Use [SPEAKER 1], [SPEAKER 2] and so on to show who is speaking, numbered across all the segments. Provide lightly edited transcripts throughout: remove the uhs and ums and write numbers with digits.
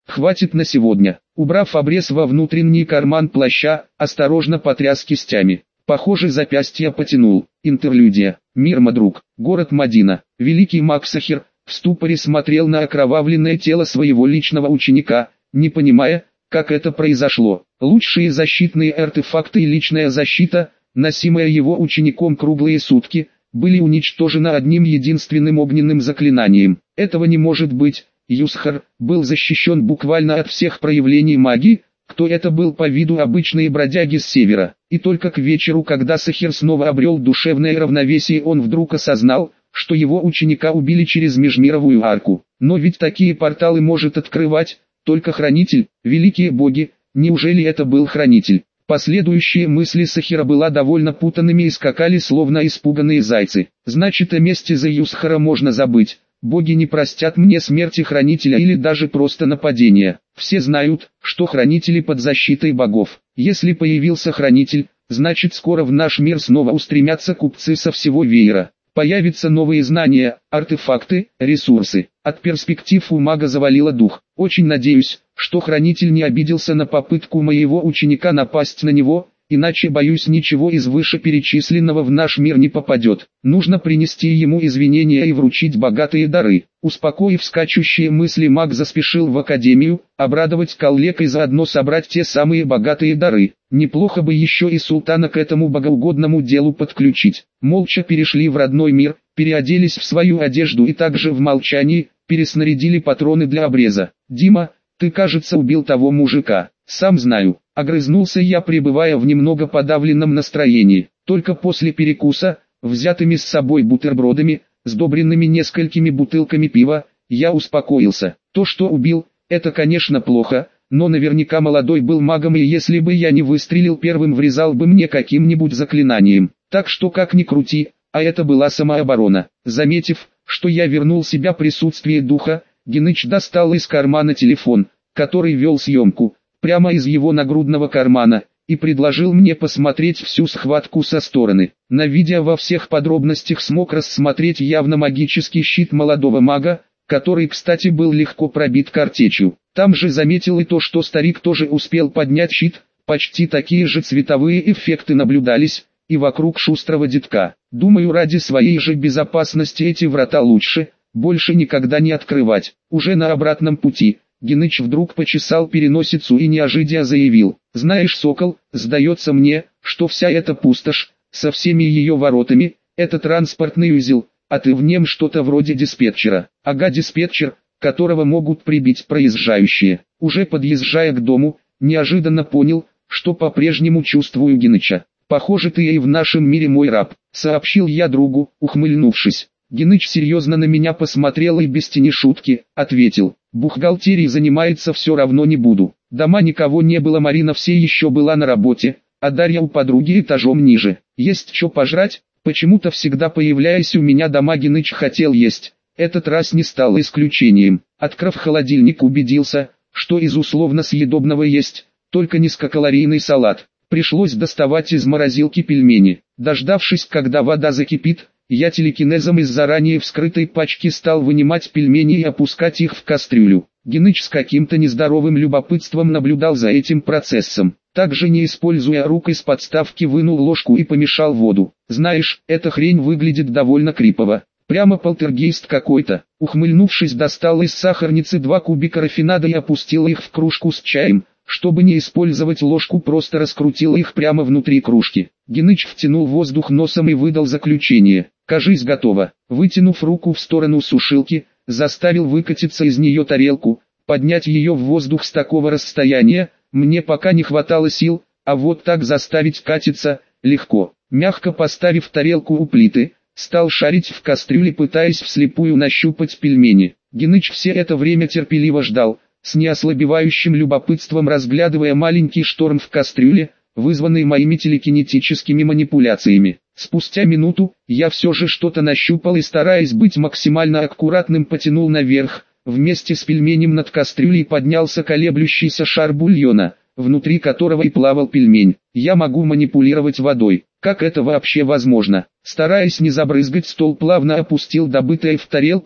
[SPEAKER 1] хватит на сегодня. Убрав обрез во внутренний карман плаща, осторожно потряс кистями. Похоже, запястья потянул. Интерлюдия. Мир Мадрук. Город Мадина. Великий маг Сахир в ступоре смотрел на окровавленное тело своего личного ученика, не понимая, как это произошло. Лучшие защитные артефакты и личная защита, носимая его учеником круглые сутки, были уничтожены одним единственным огненным заклинанием. Этого не может быть. Юсхар был защищен буквально от всех проявлений магии. Кто это был по виду обычные бродяги с севера. И только к вечеру, когда Сахир снова обрел душевное равновесие, он вдруг осознал, что его ученика убили через межмировую арку. Но ведь такие порталы может открывать только Хранитель. Великие боги, неужели это был Хранитель? Последующие мысли Сахира была довольно путанными и скакали словно испуганные зайцы. Значит, о мести за Юсхара можно забыть. Боги не простят мне смерти Хранителя или даже просто нападения. Все знают, что Хранители под защитой богов. Если появился Хранитель, значит скоро в наш мир снова устремятся купцы со всего веера. Появятся новые знания, артефакты, ресурсы. От перспектив у мага завалило дух. Очень надеюсь, что Хранитель не обиделся на попытку моего ученика напасть на него, иначе, боюсь, ничего из вышеперечисленного в наш мир не попадет. Нужно принести ему извинения и вручить богатые дары. Успокоив скачущие мысли, маг заспешил в академию, обрадовать коллег и заодно собрать те самые богатые дары. Неплохо бы еще и султана к этому богоугодному делу подключить. Молча перешли в родной мир, переоделись в свою одежду и также в молчании переснарядили патроны для обреза. «Дима, ты, кажется, убил того мужика». «Сам знаю», — огрызнулся я, пребывая в немного подавленном настроении. Только после перекуса, взятыми с собой бутербродами, сдобренными несколькими бутылками пива, я успокоился. То, что убил, это, конечно, плохо, но наверняка молодой был магом, и если бы я не выстрелил первым, врезал бы мне каким-нибудь заклинанием. Так что как ни крути, а это была самооборона. Заметив, что я вернул себя присутствие духа, Геныч достал из кармана телефон, который вел съемку, прямо из его нагрудного кармана, и предложил мне посмотреть всю схватку со стороны. На видео во всех подробностях смог рассмотреть явно магический щит молодого мага, который, кстати, был легко пробит картечью. Там же заметил и то, что старик тоже успел поднять щит, почти такие же цветовые эффекты наблюдались и вокруг шустрого детка. Думаю, ради своей же безопасности эти врата лучше больше никогда не открывать. Уже на обратном пути Геныч вдруг почесал переносицу и неожиданно заявил: «Знаешь, Сокол, сдается мне, что вся эта пустошь, со всеми ее воротами, это транспортный узел, а ты в нем что-то вроде диспетчера». «Ага, диспетчер, которого могут прибить проезжающие». Уже подъезжая к дому, неожиданно понял, что по-прежнему чувствую Геныча. «Похоже, ты и в нашем мире мой раб», — сообщил я другу, ухмыльнувшись. Геныч серьезно на меня посмотрел и без тени шутки ответил: «Бухгалтерией заниматься все равно не буду». Дома никого не было, Марина все еще была на работе, а Дарья у подруги этажом ниже. «Есть что пожрать?» Почему-то всегда появляясь у меня дома, Геныч хотел есть. Этот раз не стал исключением. Открыв холодильник, убедился, что из условно съедобного есть только низкокалорийный салат. Пришлось доставать из морозилки пельмени. Дождавшись, когда вода закипит, я телекинезом из заранее вскрытой пачки стал вынимать пельмени и опускать их в кастрюлю. Геныч с каким-то нездоровым любопытством наблюдал за этим процессом. Также, не используя рук, из подставки вынул ложку и помешал воду. «Знаешь, эта хрень выглядит довольно крипово. Прямо полтергейст какой-то». Ухмыльнувшись, достал из сахарницы 2 кубика рафинада и опустил их в кружку с чаем. Чтобы не использовать ложку, просто раскрутил их прямо внутри кружки. Геныч втянул воздух носом и выдал заключение: «Кажись, готово». Вытянув руку в сторону сушилки, заставил выкатиться из нее тарелку. Поднять ее в воздух с такого расстояния мне пока не хватало сил, а вот так заставить катиться легко. Мягко поставив тарелку у плиты, стал шарить в кастрюле, пытаясь вслепую нащупать пельмени. Геныч все это время терпеливо ждал, с неослабевающим любопытством разглядывая маленький шторм в кастрюле, вызванный моими телекинетическими манипуляциями. Спустя минуту, я все же что-то нащупал и, стараясь быть максимально аккуратным, потянул наверх. Вместе с пельменем над кастрюлей поднялся колеблющийся шар бульона, внутри которого и плавал пельмень. Я могу манипулировать водой. Как это вообще возможно? Стараясь не забрызгать стол, плавно опустил добытое в тарелку,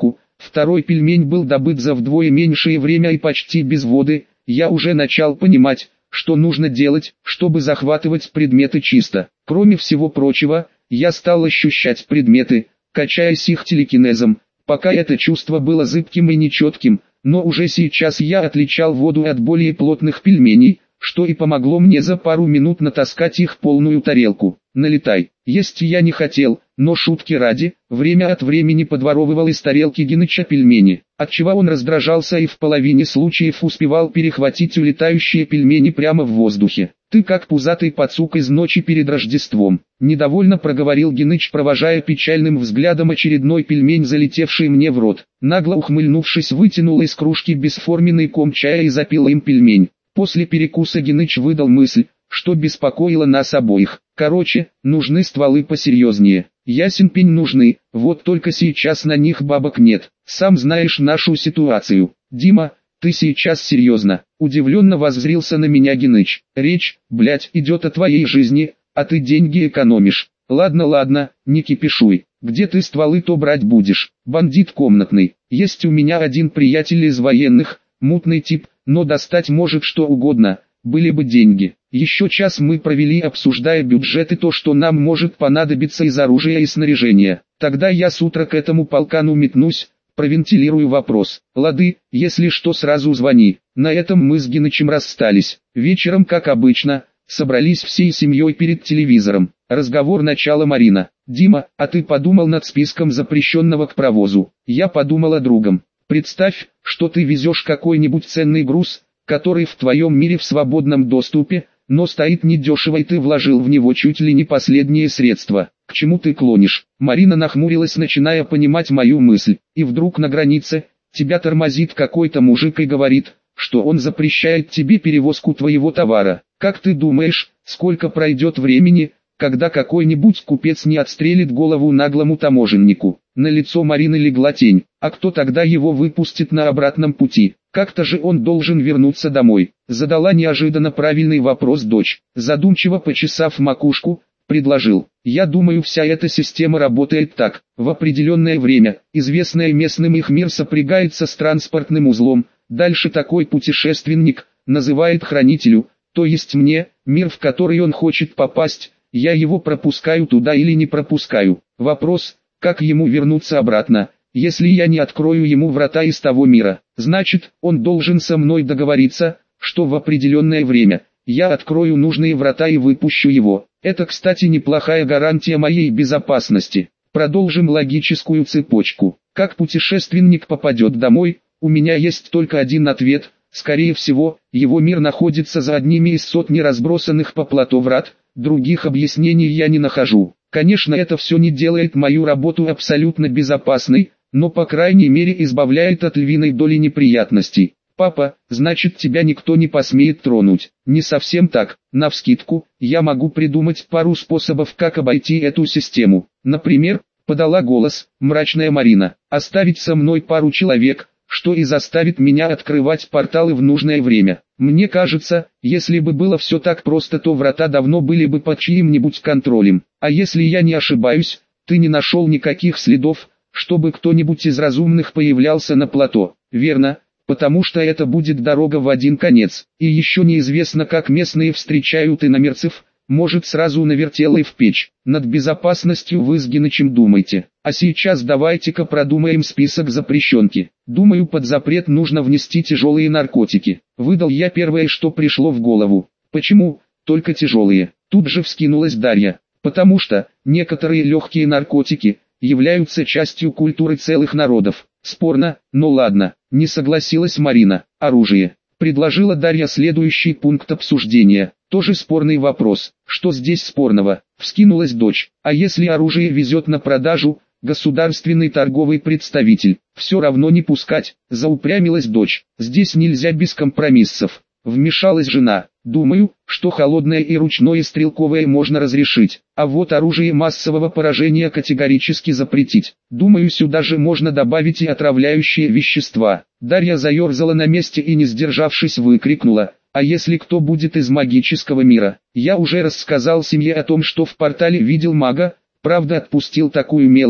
[SPEAKER 1] Второй пельмень был добыт за вдвое меньшее время и почти без воды. Я уже начал понимать, что нужно делать, чтобы захватывать предметы чисто. Кроме всего прочего, я стал ощущать предметы, качаясь их телекинезом. Пока это чувство было зыбким и нечетким, но уже сейчас я отличал воду от более плотных пельменей, что и помогло мне за пару минут натаскать их полную тарелку. Налетай. Есть я не хотел, но шутки ради, время от времени подворовывал из тарелки Геныча пельмени, отчего он раздражался и в половине случаев успевал перехватить улетающие пельмени прямо в воздухе. «Ты как пузатый пацук из ночи перед Рождеством», — недовольно проговорил Геныч, провожая печальным взглядом очередной пельмень, залетевший мне в рот. Нагло ухмыльнувшись, вытянул из кружки бесформенный ком чая и запил им пельмень. После перекуса Геныч выдал мысль, что беспокоило нас обоих. Короче, нужны стволы посерьезнее. Ясен пень, нужны, вот только сейчас на них бабок нет. Сам знаешь нашу ситуацию. Дима, ты сейчас серьезно? Удивленно воззрился на меня Геныч. Речь, блять, идет о твоей жизни, а ты деньги экономишь. Ладно, не кипишуй. Где ты стволы-то брать будешь? Бандит комнатный. Есть у меня один приятель из военных, мутный тип, но достать может что угодно, были бы деньги. Еще час мы провели, обсуждая бюджет и то, что нам может понадобиться из оружия и снаряжения. Тогда я с утра к этому полкану метнусь, провентилирую вопрос. Лады, если что, сразу звони. На этом мы с Генычем расстались. Вечером, как обычно, собрались всей семьей перед телевизором. Разговор начала Марина. «Дима, а ты подумал над списком запрещенного к провозу?» «Я подумал о другом. Представь, что ты везешь какой-нибудь ценный груз, который в твоем мире в свободном доступе, но стоит недешево, и ты вложил в него чуть ли не последние средства. К чему ты клонишь?» Марина нахмурилась, начиная понимать мою мысль. «И вдруг на границе тебя тормозит какой-то мужик и говорит, что он запрещает тебе перевозку твоего товара. Как ты думаешь, сколько пройдет времени, когда какой-нибудь купец не отстрелит голову наглому таможеннику?» На лицо Марины легла тень. «А кто тогда его выпустит на обратном пути? Как-то же он должен вернуться домой». Задала неожиданно правильный вопрос дочь. Задумчиво почесав макушку, предложил. «Я думаю, вся эта система работает так. В определенное время, известное местным, их мир сопрягается с транспортным узлом. Дальше такой путешественник называет хранителю, то есть мне, мир, в который он хочет попасть. Я его пропускаю туда или не пропускаю. Вопрос, как ему вернуться обратно, если я не открою ему врата из того мира? Значит, он должен со мной договориться, что в определенное время я открою нужные врата и выпущу его. Это, кстати, неплохая гарантия моей безопасности. Продолжим логическую цепочку. Как путешественник попадет домой? У меня есть только один ответ. Скорее всего, его мир находится за одними из сотни разбросанных по плато врат. Других объяснений я не нахожу. Конечно, это все не делает мою работу абсолютно безопасной, но по крайней мере избавляет от львиной доли неприятностей. «Папа, значит, тебя никто не посмеет тронуть?» «Не совсем так. Навскидку, я могу придумать пару способов, как обойти эту систему. Например, подала голос мрачная Марина, оставить со мной пару человек, что и заставит меня открывать порталы в нужное время. Мне кажется, если бы было все так просто, то врата давно были бы под чьим-нибудь контролем. А если я не ошибаюсь, ты не нашел никаких следов, чтобы кто-нибудь из разумных появлялся на плато?» «Верно, потому что это будет дорога в один конец. И еще неизвестно, как местные встречают иномерцев, может сразу навертело и в печь. Над безопасностью вы с Генычем думайте. А сейчас давайте-ка продумаем список запрещенки. Думаю, под запрет нужно внести тяжелые наркотики». Выдал я первое, что пришло в голову. «Почему только тяжелые?» Тут же вскинулась Дарья. «Потому что некоторые легкие наркотики являются частью культуры целых народов». «Спорно, но ладно», не согласилась Марина. «Оружие», предложила Дарья следующий пункт обсуждения. «Тоже спорный вопрос. Что здесь спорного?» Вскинулась дочь. «А если оружие везет на продажу государственный торговый представитель? Все равно не пускать», заупрямилась дочь. «Здесь нельзя без компромиссов», вмешалась жена. «Думаю, что холодное и ручное стрелковое можно разрешить, а вот оружие массового поражения категорически запретить. Думаю, сюда же можно добавить и отравляющие вещества». Дарья заерзала на месте и, не сдержавшись, выкрикнула: «А если кто будет из магического мира?» Я уже рассказал семье о том, что в портале видел мага, правда отпустил такую мелочь,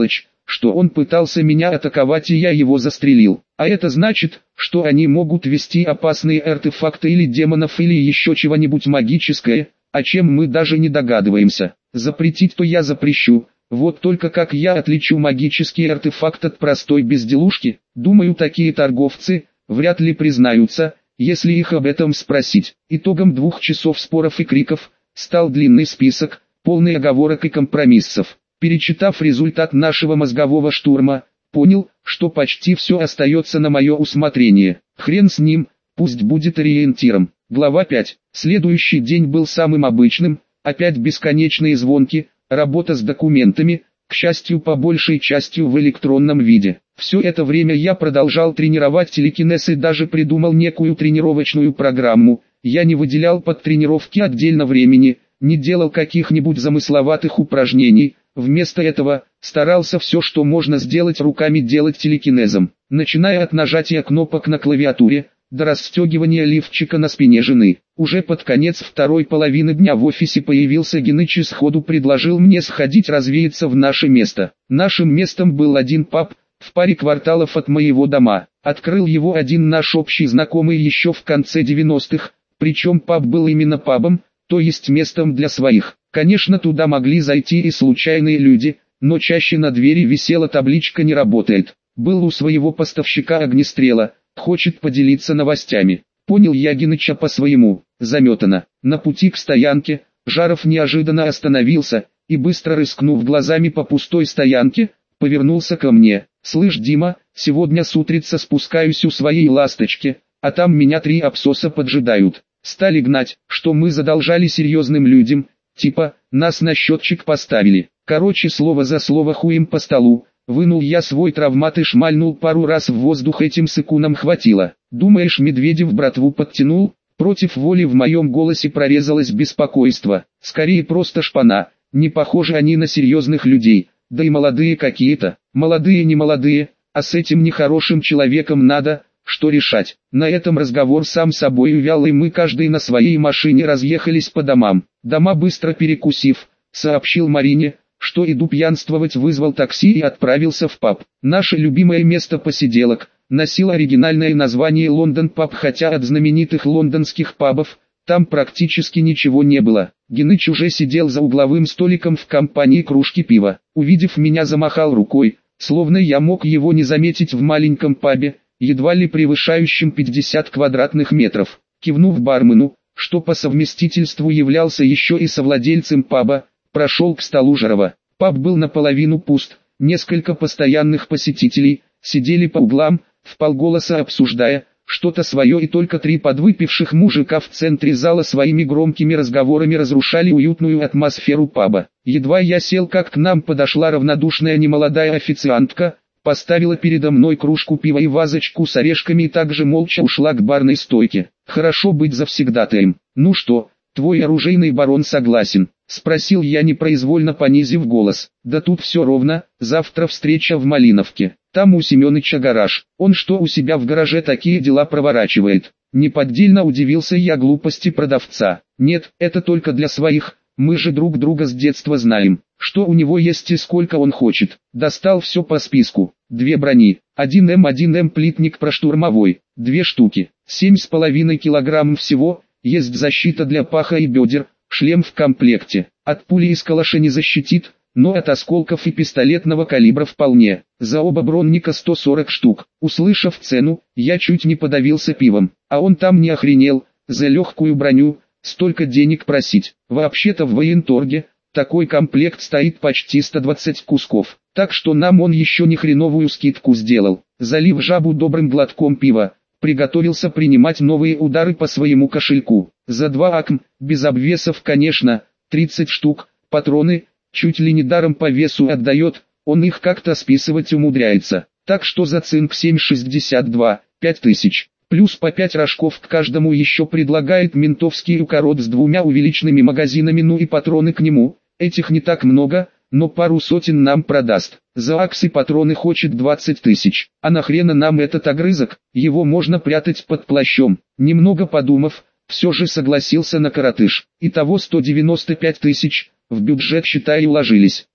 [SPEAKER 1] что он пытался меня атаковать и я его застрелил. А это значит, что они могут вести опасные артефакты или демонов или еще чего-нибудь магическое, о чем мы даже не догадываемся. Запретить то я запрещу, вот только как я отличу магический артефакт от простой безделушки? Думаю, такие торговцы вряд ли признаются, если их об этом спросить. Итогом 2 часов споров и криков стал длинный список, полный оговорок и компромиссов. Перечитав результат нашего мозгового штурма, понял, что почти все остается на мое усмотрение. Хрен с ним, пусть будет ориентиром. Глава 5. Следующий день был самым обычным, опять бесконечные звонки, работа с документами, к счастью по большей частью в электронном виде. Все это время я продолжал тренировать телекинез и даже придумал некую тренировочную программу. Я не выделял под тренировки отдельно времени, не делал каких-нибудь замысловатых упражнений. Вместо этого, старался все, что можно сделать руками, делать телекинезом, начиная от нажатия кнопок на клавиатуре, до расстегивания лифчика на спине жены. Уже под конец второй половины дня в офисе появился Геныч и сходу предложил мне сходить развеяться в наше место. Нашим местом был один паб, в паре кварталов от моего дома. Открыл его один наш общий знакомый еще в конце 90-х, причем паб был именно пабом, то есть местом для своих. Конечно, туда могли зайти и случайные люди, но чаще на двери висела табличка «Не работает». Был у своего поставщика огнестрела, хочет поделиться новостями. Понял я Геныча по-своему, заметано. На пути к стоянке, Жаров неожиданно остановился, и быстро рыскнув глазами по пустой стоянке, повернулся ко мне. «Слышь, Дима, сегодня с утреца спускаюсь у своей ласточки, а там меня 3 абсоса поджидают. Стали гнать, что мы задолжали серьезным людям, типа, нас на счетчик поставили. Короче, слово за слово хуем по столу». Вынул я свой травмат и шмальнул пару раз в воздух, этим секундам хватило. «Думаешь, Медведев братву подтянул?» Против воли в моем голосе прорезалось беспокойство. Скорее просто шпана, не похожи они на серьезных людей, да и молодые какие-то. Молодые не молодые, а с этим нехорошим человеком надо, что решать. На этом разговор сам собой увял, и мы каждый на своей машине разъехались по домам. Дома быстро перекусив, сообщил Марине, что иду пьянствовать, вызвал такси и отправился в паб. Наше любимое место посиделок носило оригинальное название «Лондон Паб», хотя от знаменитых лондонских пабов там практически ничего не было. Геныч уже сидел за угловым столиком в компании кружки пива. Увидев меня, замахал рукой, словно я мог его не заметить в маленьком пабе, едва ли превышающем 50 квадратных метров. Кивнув бармену, что по совместительству являлся еще и совладельцем паба, прошел к столу Жарова. Паб был наполовину пуст, несколько постоянных посетителей сидели по углам, вполголоса обсуждая что-то свое, и только 3 подвыпивших мужика в центре зала своими громкими разговорами разрушали уютную атмосферу паба. Едва я сел, как к нам подошла равнодушная немолодая официантка, поставила передо мной кружку пива и вазочку с орешками и также молча ушла к барной стойке. «Хорошо быть завсегдатаем. Ну что, твой оружейный барон согласен?» — спросил я, непроизвольно понизив голос. «Да тут все ровно, завтра встреча в Малиновке. Там у Семёныча гараж. Он что, у себя в гараже такие дела проворачивает?» Неподдельно удивился я глупости продавца. «Нет, это только для своих, мы же друг друга с детства знаем. Что у него есть и сколько он хочет?» Достал все по списку. 2 брони, 1 М1 плитник проштурмовой, 2 штуки, 7,5 килограмм всего, есть защита для паха и бедер, шлем в комплекте. От пули из калаша не защитит, но от осколков и пистолетного калибра вполне. За оба бронника 140 штук. Услышав цену, я чуть не подавился пивом. А он там не охренел, за легкую броню столько денег просить. Вообще-то в военторге такой комплект стоит почти 120 кусков. Так что нам он еще не хреновую скидку сделал. Залив жабу добрым глотком пива, приготовился принимать новые удары по своему кошельку. За 2 акм, без обвесов конечно, 30 штук, патроны, чуть ли не даром по весу отдает, он их как-то списывать умудряется. Так что за цинк 7,62, 5000. Плюс по 5 рожков к каждому еще предлагает ментовский укорот с 2 увеличенными магазинами, ну и патроны к нему. Этих не так много, но пару сотен нам продаст. За аксы патроны хочет 20 тысяч. А нахрена нам этот огрызок? Его можно прятать под плащом. Немного подумав, все же согласился на коротыш. Итого 195 тысяч, в бюджет считай уложились.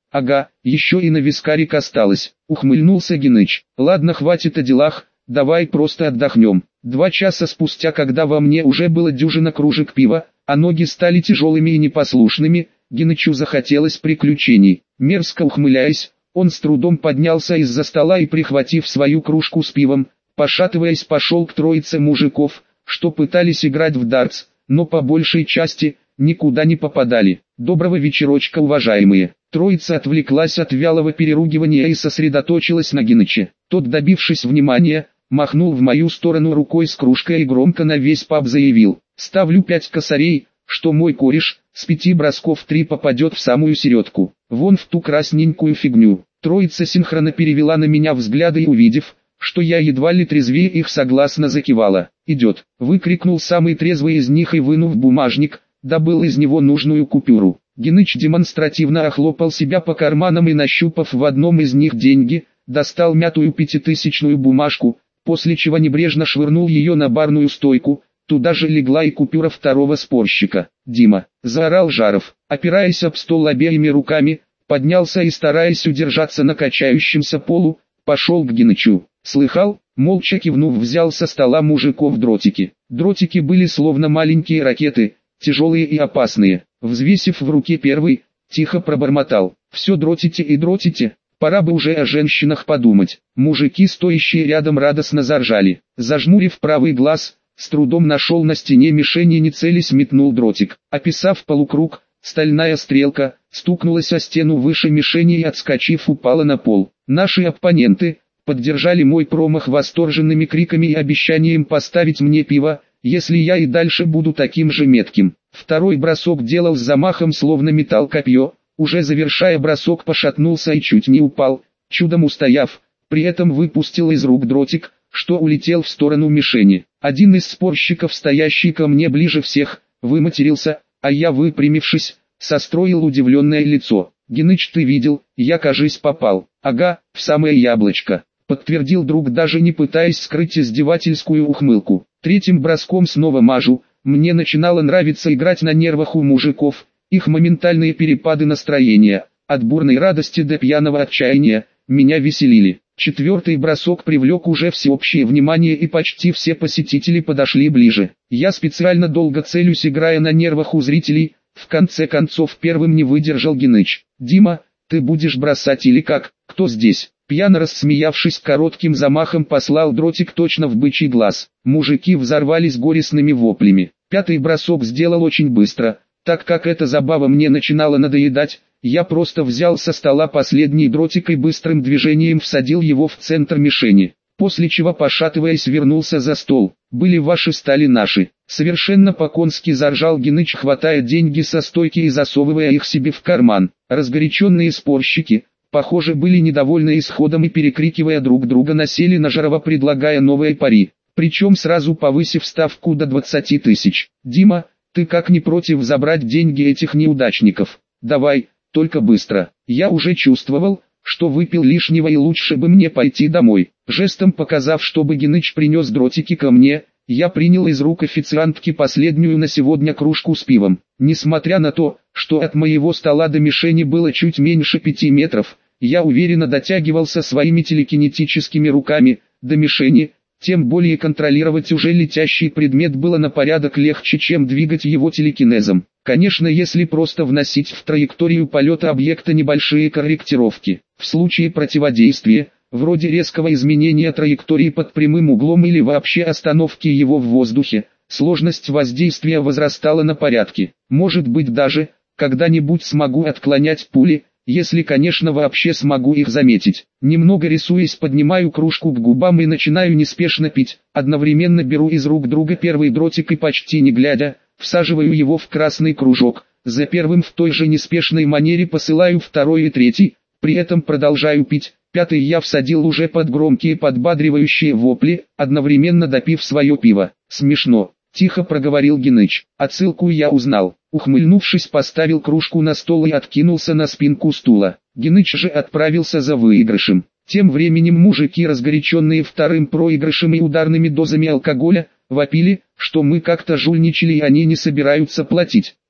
[SPEAKER 1] Ага, еще и на вискарик осталось, ухмыльнулся Геныч. Ладно, хватит о делах, давай просто отдохнем. 2 часа спустя, когда во мне уже было дюжина кружек пива, а ноги стали тяжелыми и непослушными, Генычу захотелось приключений. Мерзко ухмыляясь, он с трудом поднялся из-за стола и, прихватив свою кружку с пивом, пошатываясь, пошел к троице мужиков, что пытались играть в дартс, но по большей части никуда не попадали. Доброго вечерочка, уважаемые. Троица отвлеклась от вялого переругивания и сосредоточилась на Геныче. Тот, добившись внимания, махнул в мою сторону рукой с кружкой и громко на весь паб заявил: «Ставлю 5 косарей, что мой кореш с 5 бросков 3 попадет в самую середку. Вон в ту красненькую фигню». Троица синхронно перевела на меня взгляды и, увидев, что я едва ли трезвее их, согласно закивала. «Идет!» — выкрикнул самый трезвый из них и, вынув бумажник, добыл из него нужную купюру. Геныч демонстративно охлопал себя по карманам и, нащупав в одном из них деньги, достал мятую 5000-ную бумажку, после чего небрежно швырнул ее на барную стойку. Туда же легла и купюра второго спорщика. «Дима!» — заорал Жаров, опираясь об стол обеими руками, поднялся и, стараясь удержаться на качающемся полу, пошел к Генычу. «Слыхал?» — молча кивнув, взял со стола мужиков дротики. Дротики были словно маленькие ракеты, тяжелые и опасные. Взвесив в руке первый, тихо пробормотал: «Все дротите и дротите, пора бы уже о женщинах подумать». Мужики, стоящие рядом, радостно заржали. Зажмурив правый глаз, с трудом нашел на стене мишень и, не целясь, метнул дротик. Описав полукруг, стальная стрелка стукнулась о стену выше мишени и, отскочив, упала на пол. Наши оппоненты поддержали мой промах восторженными криками и обещанием поставить мне пиво, если я и дальше буду таким же метким. Второй бросок делал с замахом, словно метал копье, уже завершая бросок, пошатнулся и чуть не упал, чудом устояв, при этом выпустил из рук дротик, что улетел в сторону мишени. Один из спорщиков, стоящий ко мне ближе всех, выматерился, а я, выпрямившись, состроил удивленное лицо. «Геныч, ты видел, я, кажись, попал». «Ага, в самое яблочко», — подтвердил друг, даже не пытаясь скрыть издевательскую ухмылку. Третьим броском снова мажу. Мне начинало нравиться играть на нервах у мужиков, их моментальные перепады настроения, от бурной радости до пьяного отчаяния, меня веселили. Четвертый бросок привлек уже всеобщее внимание, и почти все посетители подошли ближе. Я специально долго целюсь, играя на нервах у зрителей. В конце концов первым не выдержал Геныч. «Дима, ты будешь бросать или как? Кто здесь?» Пьяно рассмеявшись, коротким замахом послал дротик точно в бычий глаз. Мужики взорвались горестными воплями. Пятый бросок сделал очень быстро, так как эта забава мне начинала надоедать. Я просто взял со стола последний дротик и быстрым движением всадил его в центр мишени, после чего, пошатываясь, вернулся за стол. «Были ваши, стали наши». Совершенно по-конски заржал Геныч, хватая деньги со стойки и засовывая их себе в карман. Разгоряченные спорщики, похоже, были недовольны исходом и, перекрикивая друг друга, насели на Жарова, предлагая новые пари, причем сразу повысив ставку до 20 000. «Дима, ты как не против забрать деньги этих неудачников? Давай, только быстро». Я уже чувствовал, что выпил лишнего и лучше бы мне пойти домой. Жестом показав, чтобы Геныч принес дротики ко мне, я принял из рук официантки последнюю на сегодня кружку с пивом. Несмотря на то, что от моего стола до мишени было чуть меньше 5 метров, я уверенно дотягивался своими телекинетическими руками до мишени, тем более контролировать уже летящий предмет было на порядок легче, чем двигать его телекинезом. Конечно, если просто вносить в траекторию полета объекта небольшие корректировки. В случае противодействия, вроде резкого изменения траектории под прямым углом или вообще остановки его в воздухе, сложность воздействия возрастала на порядки. Может быть, даже когда-нибудь смогу отклонять пули, если, конечно, вообще смогу их заметить. Немного рисуясь, поднимаю кружку к губам и начинаю неспешно пить, одновременно беру из рук друга первый дротик и, почти не глядя, всаживаю его в красный кружок. За первым в той же неспешной манере посылаю второй и третий, при этом продолжаю пить. Пятый я всадил уже под громкие подбадривающие вопли, одновременно допив свое пиво. «Смешно», — тихо проговорил Геныч. Отсылку я узнал. Ухмыльнувшись, поставил кружку на стол и откинулся на спинку стула. Геныч же отправился за выигрышем. Тем временем мужики, разгоряченные вторым проигрышем и ударными дозами алкоголя, вопили, что мы как-то жульничали и они не собираются платить.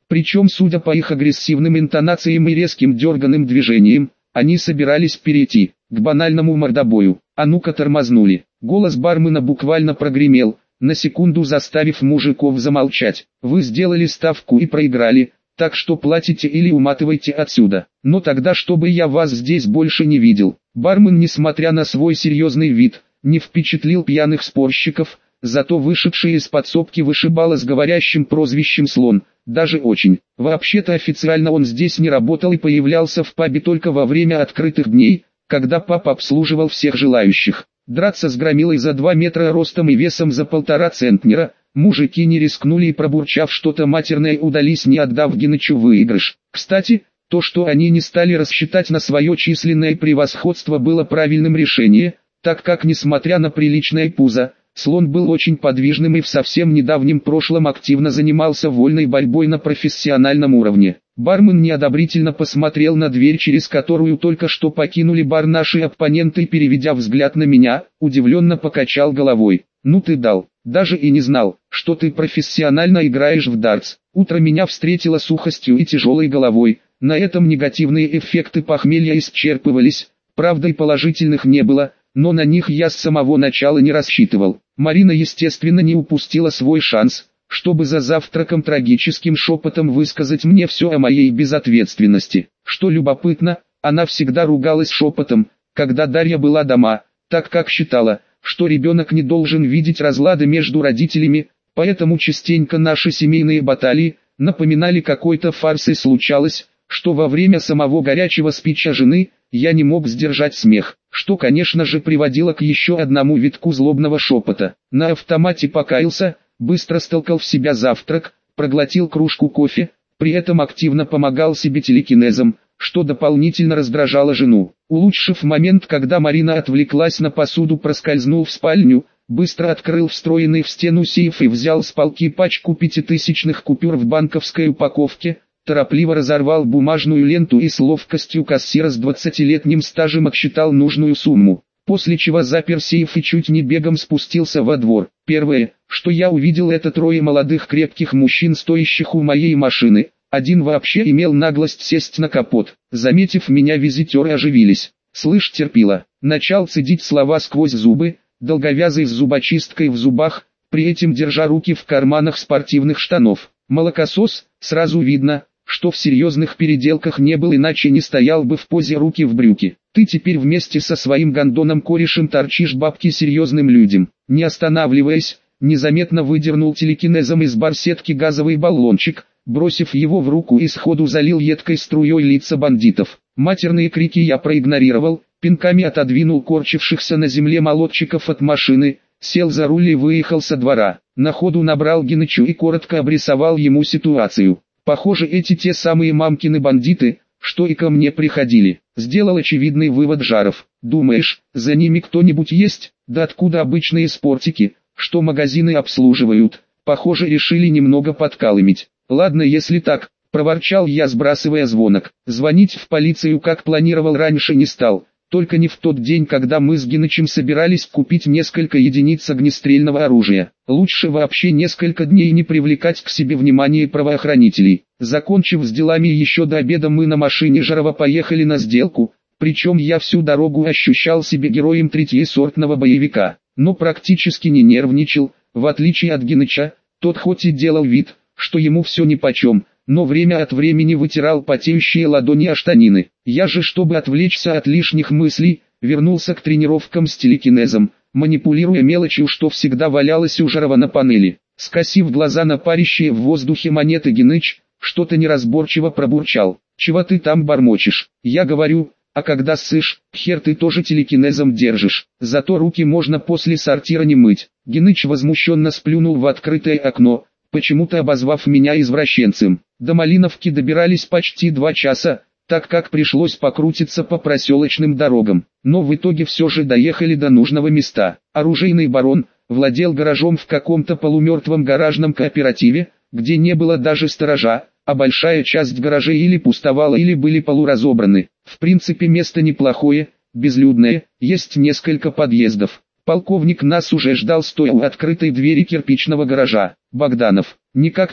[SPEAKER 1] Причем, судя по их агрессивным интонациям и резким дерганым движениям, они собирались перейти к банальному мордобою. А ну-ка тормознули. Голос бармена буквально прогремел, на секунду заставив мужиков замолчать. Вы сделали ставку и проиграли, так что платите или уматывайте отсюда. Но тогда, чтобы я вас здесь больше не видел. Бармен, несмотря на свой серьезный вид, не впечатлил пьяных спорщиков, зато вышедший из подсобки вышибала с говорящим прозвищем «Слон», даже очень. Вообще-то официально он здесь не работал и появлялся в пабе только во время открытых дней, когда паб обслуживал всех желающих. Драться с громилой за 2 метра ростом и весом за 1,5 центнера, мужики не рискнули и, пробурчав что-то матерное, удались, не отдав Генычу выигрыш. Кстати, то, что они не стали рассчитать на свое численное превосходство, было правильным решением, так как, несмотря на приличное пузо, Слон был очень подвижным и в совсем недавнем прошлом активно занимался вольной борьбой на профессиональном уровне. Бармен неодобрительно посмотрел на дверь, через которую только что покинули бар наши оппоненты, и, переведя взгляд на меня, удивленно покачал головой. «Ну ты дал, даже и не знал, что ты профессионально играешь в дартс». Утро меня встретило сухостью и тяжелой головой, на этом негативные эффекты похмелья исчерпывались, правда и положительных не было, но на них я с самого начала не рассчитывал. Марина, естественно, не упустила свой шанс, чтобы за завтраком трагическим шепотом высказать мне все о моей безответственности. Что любопытно, она всегда ругалась шепотом, когда Дарья была дома, так как считала, что ребенок не должен видеть разлада между родителями, поэтому частенько наши семейные баталии напоминали какой-то фарс, и случалось, что во время самого горячего спича жены я не мог сдержать смех, что, конечно же, приводило к еще одному витку злобного шепота. На автомате покаялся, быстро столкал в себя завтрак, проглотил кружку кофе, при этом активно помогал себе телекинезом, что дополнительно раздражало жену. Улучшив момент, когда Марина отвлеклась на посуду, проскользнул в спальню, быстро открыл встроенный в стену сейф и взял с полки пачку 5000-ных купюр в банковской упаковке, торопливо разорвал бумажную ленту и с ловкостью кассира с 20-летним стажем отсчитал нужную сумму, после чего запер сейф и чуть не бегом спустился во двор. Первое, что я увидел, это 3 молодых крепких мужчин, стоящих у моей машины. Один вообще имел наглость сесть на капот. Заметив меня, визитеры оживились. «Слышь, терпила», начал цедить слова сквозь зубы, долговязый с зубочисткой в зубах, при этом держа руки в карманах спортивных штанов. Молокосос, сразу видно, что в серьезных переделках не был, иначе не стоял бы в позе руки в брюки. Ты теперь вместе со своим гондоном-корешем торчишь бабки серьезным людям. Не останавливаясь, незаметно выдернул телекинезом из барсетки газовый баллончик, бросив его в руку и сходу залил едкой струей лица бандитов. Матерные крики я проигнорировал, пинками отодвинул корчившихся на земле молодчиков от машины, сел за руль и выехал со двора. На ходу набрал Генычу и коротко обрисовал ему ситуацию. Похоже, эти те самые мамкины бандиты, что и ко мне приходили. Сделал очевидный вывод Жаров. Думаешь, за ними кто-нибудь есть? Да откуда обычные спортики, что магазины обслуживают? Похоже, решили немного подкалымить. Ладно, если так, проворчал я, сбрасывая звонок. Звонить в полицию, как планировал раньше, не стал. Только не в тот день, когда мы с Генычем собирались купить несколько единиц огнестрельного оружия. Лучше вообще несколько дней не привлекать к себе внимание правоохранителей. Закончив с делами еще до обеда, мы на машине Жарова поехали на сделку, причем я всю дорогу ощущал себя героем третьесортного боевика, но практически не нервничал, в отличие от Геныча. Тот хоть и делал вид, что ему все нипочем, но время от времени вытирал потеющие ладони о штанины. Я же, чтобы отвлечься от лишних мыслей, вернулся к тренировкам с телекинезом, манипулируя мелочью, что всегда валялось у Жарова на панели. Скосив глаза на парящие в воздухе монеты, Геныч что-то неразборчиво пробурчал. «Чего ты там бормочешь?» Я говорю: «А когда ссышь, хер ты тоже телекинезом держишь, зато руки можно после сортира не мыть». Геныч возмущенно сплюнул в открытое окно, почему-то обозвав меня извращенцем. До Малиновки добирались почти 2 часа, так как пришлось покрутиться по проселочным дорогам. Но в итоге все же доехали до нужного места. Оружейный барон владел гаражом в каком-то полумертвом гаражном кооперативе, где не было даже сторожа, а большая часть гаражей или пустовала, или были полуразобраны. В принципе, место неплохое, безлюдное, есть несколько подъездов. Полковник нас уже ждал, стоя у открытой двери кирпичного гаража. «Богданов, не как ты,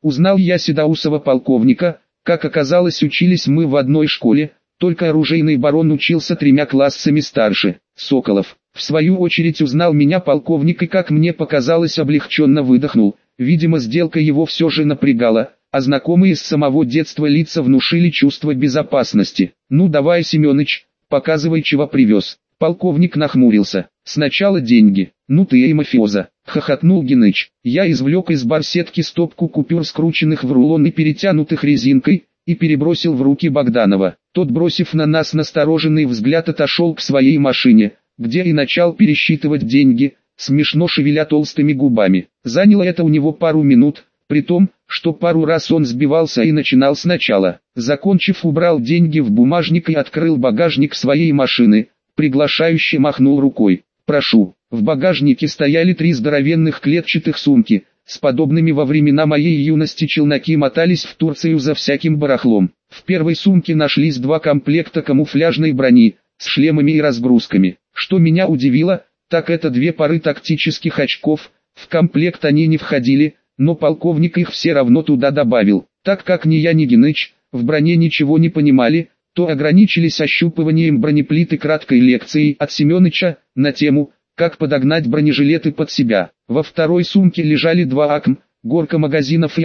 [SPEAKER 1] Узнал я седоусого полковника, как оказалось учились мы в одной школе, только оружейный барон учился 3 классами старше. Соколов, в свою очередь, узнал меня полковник и, как мне показалось, облегченно выдохнул. Видимо, сделка его все же напрягала, а знакомые с самого детства лица внушили чувство безопасности. «Ну давай, Семёныч, показывай, чего привез». Полковник нахмурился. «Сначала деньги». «Ну ты и мафиоза», — хохотнул Геныч. Я извлек из барсетки стопку купюр, скрученных в рулон и перетянутых резинкой, и перебросил в руки Богданова. Тот, бросив на нас настороженный взгляд, отошел к своей машине, где и начал пересчитывать деньги, смешно шевеля толстыми губами. Заняло это у него пару минут, при том, что пару раз он сбивался и начинал сначала. Закончив, убрал деньги в бумажник и открыл багажник своей машины, приглашающе махнул рукой. «Прошу». В багажнике стояли 3 здоровенных клетчатых сумки. С подобными во времена моей юности челноки мотались в Турцию за всяким барахлом. В первой сумке нашлись 2 комплекта камуфляжной брони, с шлемами и разгрузками. Что меня удивило, так это 2 пары тактических очков. В комплект они не входили, но полковник их все равно туда добавил. Так как ни я, ни Геныч в броне ничего не понимали, то ограничились ощупыванием бронеплит и краткой лекцией от Семёныча на тему «Как подогнать бронежилеты под себя». Во второй сумке лежали 2 АКМ, горка магазинов и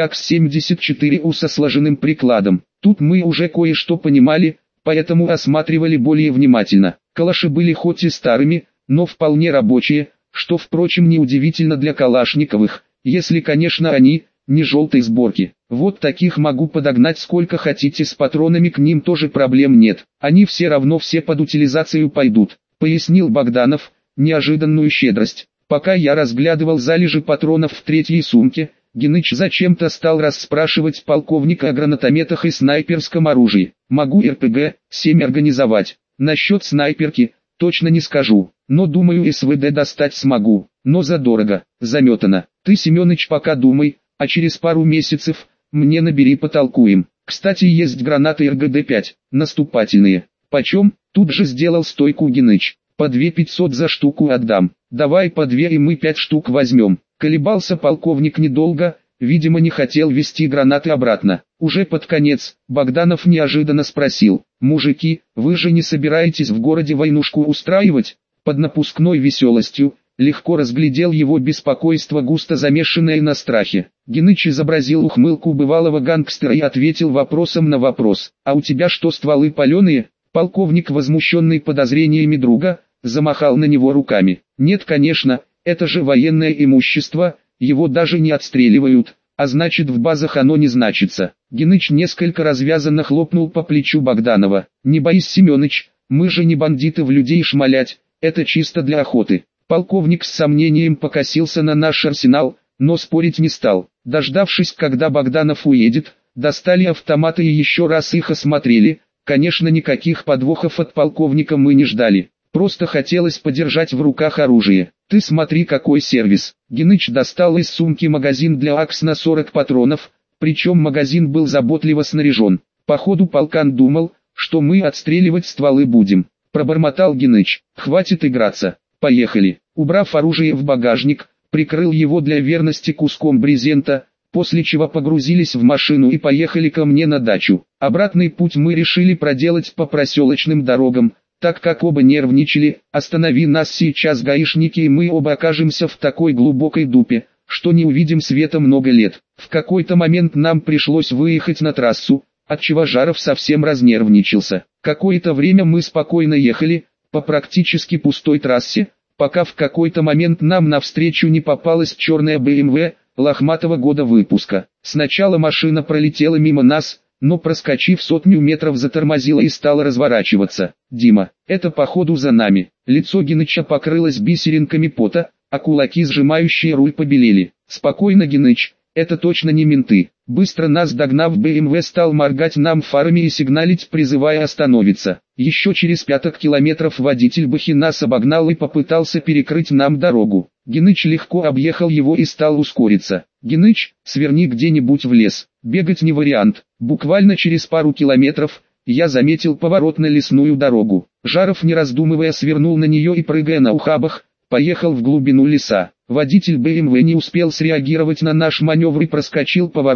[SPEAKER 1] АКС-74У со сложенным прикладом. Тут мы уже кое-что понимали, поэтому осматривали более внимательно. Калаши были хоть и старыми, но вполне рабочие, что, впрочем, неудивительно для калашниковых, если, конечно, они не желтой сборки. Вот таких могу подогнать сколько хотите, с патронами к ним тоже проблем нет. Они все равно все под утилизацию пойдут, пояснил Богданов неожиданную щедрость. Пока я разглядывал залежи патронов в третьей сумке, Геныч зачем-то стал расспрашивать полковника о гранатометах и снайперском оружии. Могу РПГ-7 организовать. Насчет снайперки точно не скажу, но думаю, СВД достать смогу, но задорого, заметано. Ты, Семёныч, пока думай, а через пару месяцев мне набери, потолкуем. Кстати, есть гранаты РГД-5, наступательные. Почем? Тут же сделал стойку Геныч. По 2500 за штуку отдам. Давай по 2 и мы 5 штук возьмем. Колебался полковник недолго, видимо, не хотел везти гранаты обратно. Уже под конец Богданов неожиданно спросил: «Мужики, вы же не собираетесь в городе войнушку устраивать?» Под напускной веселостью легко разглядел его беспокойство, густо замешанное на страхе. Геныч изобразил ухмылку бывалого гангстера и ответил вопросом на вопрос: «А у тебя что, стволы паленые?» Полковник, возмущенный подозрениями друга, замахал на него руками. «Нет, конечно, это же военное имущество, его даже не отстреливают, а значит, в базах оно не значится». Геныч несколько развязанно хлопнул по плечу Богданова. «Не боись, Семёныч, мы же не бандиты в людей шмалять, это чисто для охоты». Полковник с сомнением покосился на наш арсенал, но спорить не стал. Дождавшись, когда Богданов уедет, достали автоматы и еще раз их осмотрели. Конечно, никаких подвохов от полковника мы не ждали. Просто хотелось подержать в руках оружие. «Ты смотри, какой сервис». Геныч достал из сумки магазин для АКС на 40 патронов, причем магазин был заботливо снаряжен. Походу полкан думал, что мы отстреливать стволы будем. Пробормотал Геныч: «Хватит играться, поехали». Убрав оружие в багажник, прикрыл его для верности куском брезента, после чего погрузились в машину и поехали ко мне на дачу. Обратный путь мы решили проделать по проселочным дорогам, так как оба нервничали. Останови нас сейчас гаишники, и мы оба окажемся в такой глубокой дупе, что не увидим света много лет. В какой-то момент нам пришлось выехать на трассу, отчего Жаров совсем разнервничался. Какое-то время мы спокойно ехали по практически пустой трассе, пока в какой-то момент нам навстречу не попалась черная БМВ лохматого года выпуска. Сначала машина пролетела мимо нас, но, проскочив 100 метров, затормозила и стала разворачиваться. «Дима, это походу за нами». Лицо Геныча покрылось бисеринками пота, а кулаки, сжимающие руль, побелели. «Спокойно, Геныч, это точно не менты». Быстро нас догнав, БМВ стал моргать нам фарами и сигналить, призывая остановиться. Еще через 5 километров водитель Бэхи нас обогнал и попытался перекрыть нам дорогу. Геныч легко объехал его и стал ускориться. «Геныч, сверни где-нибудь в лес, бегать не вариант». Буквально через пару километров я заметил поворот на лесную дорогу. Жаров, не раздумывая, свернул на нее и, прыгая на ухабах, поехал в глубину леса. Водитель БМВ не успел среагировать на наш маневр и проскочил поворот,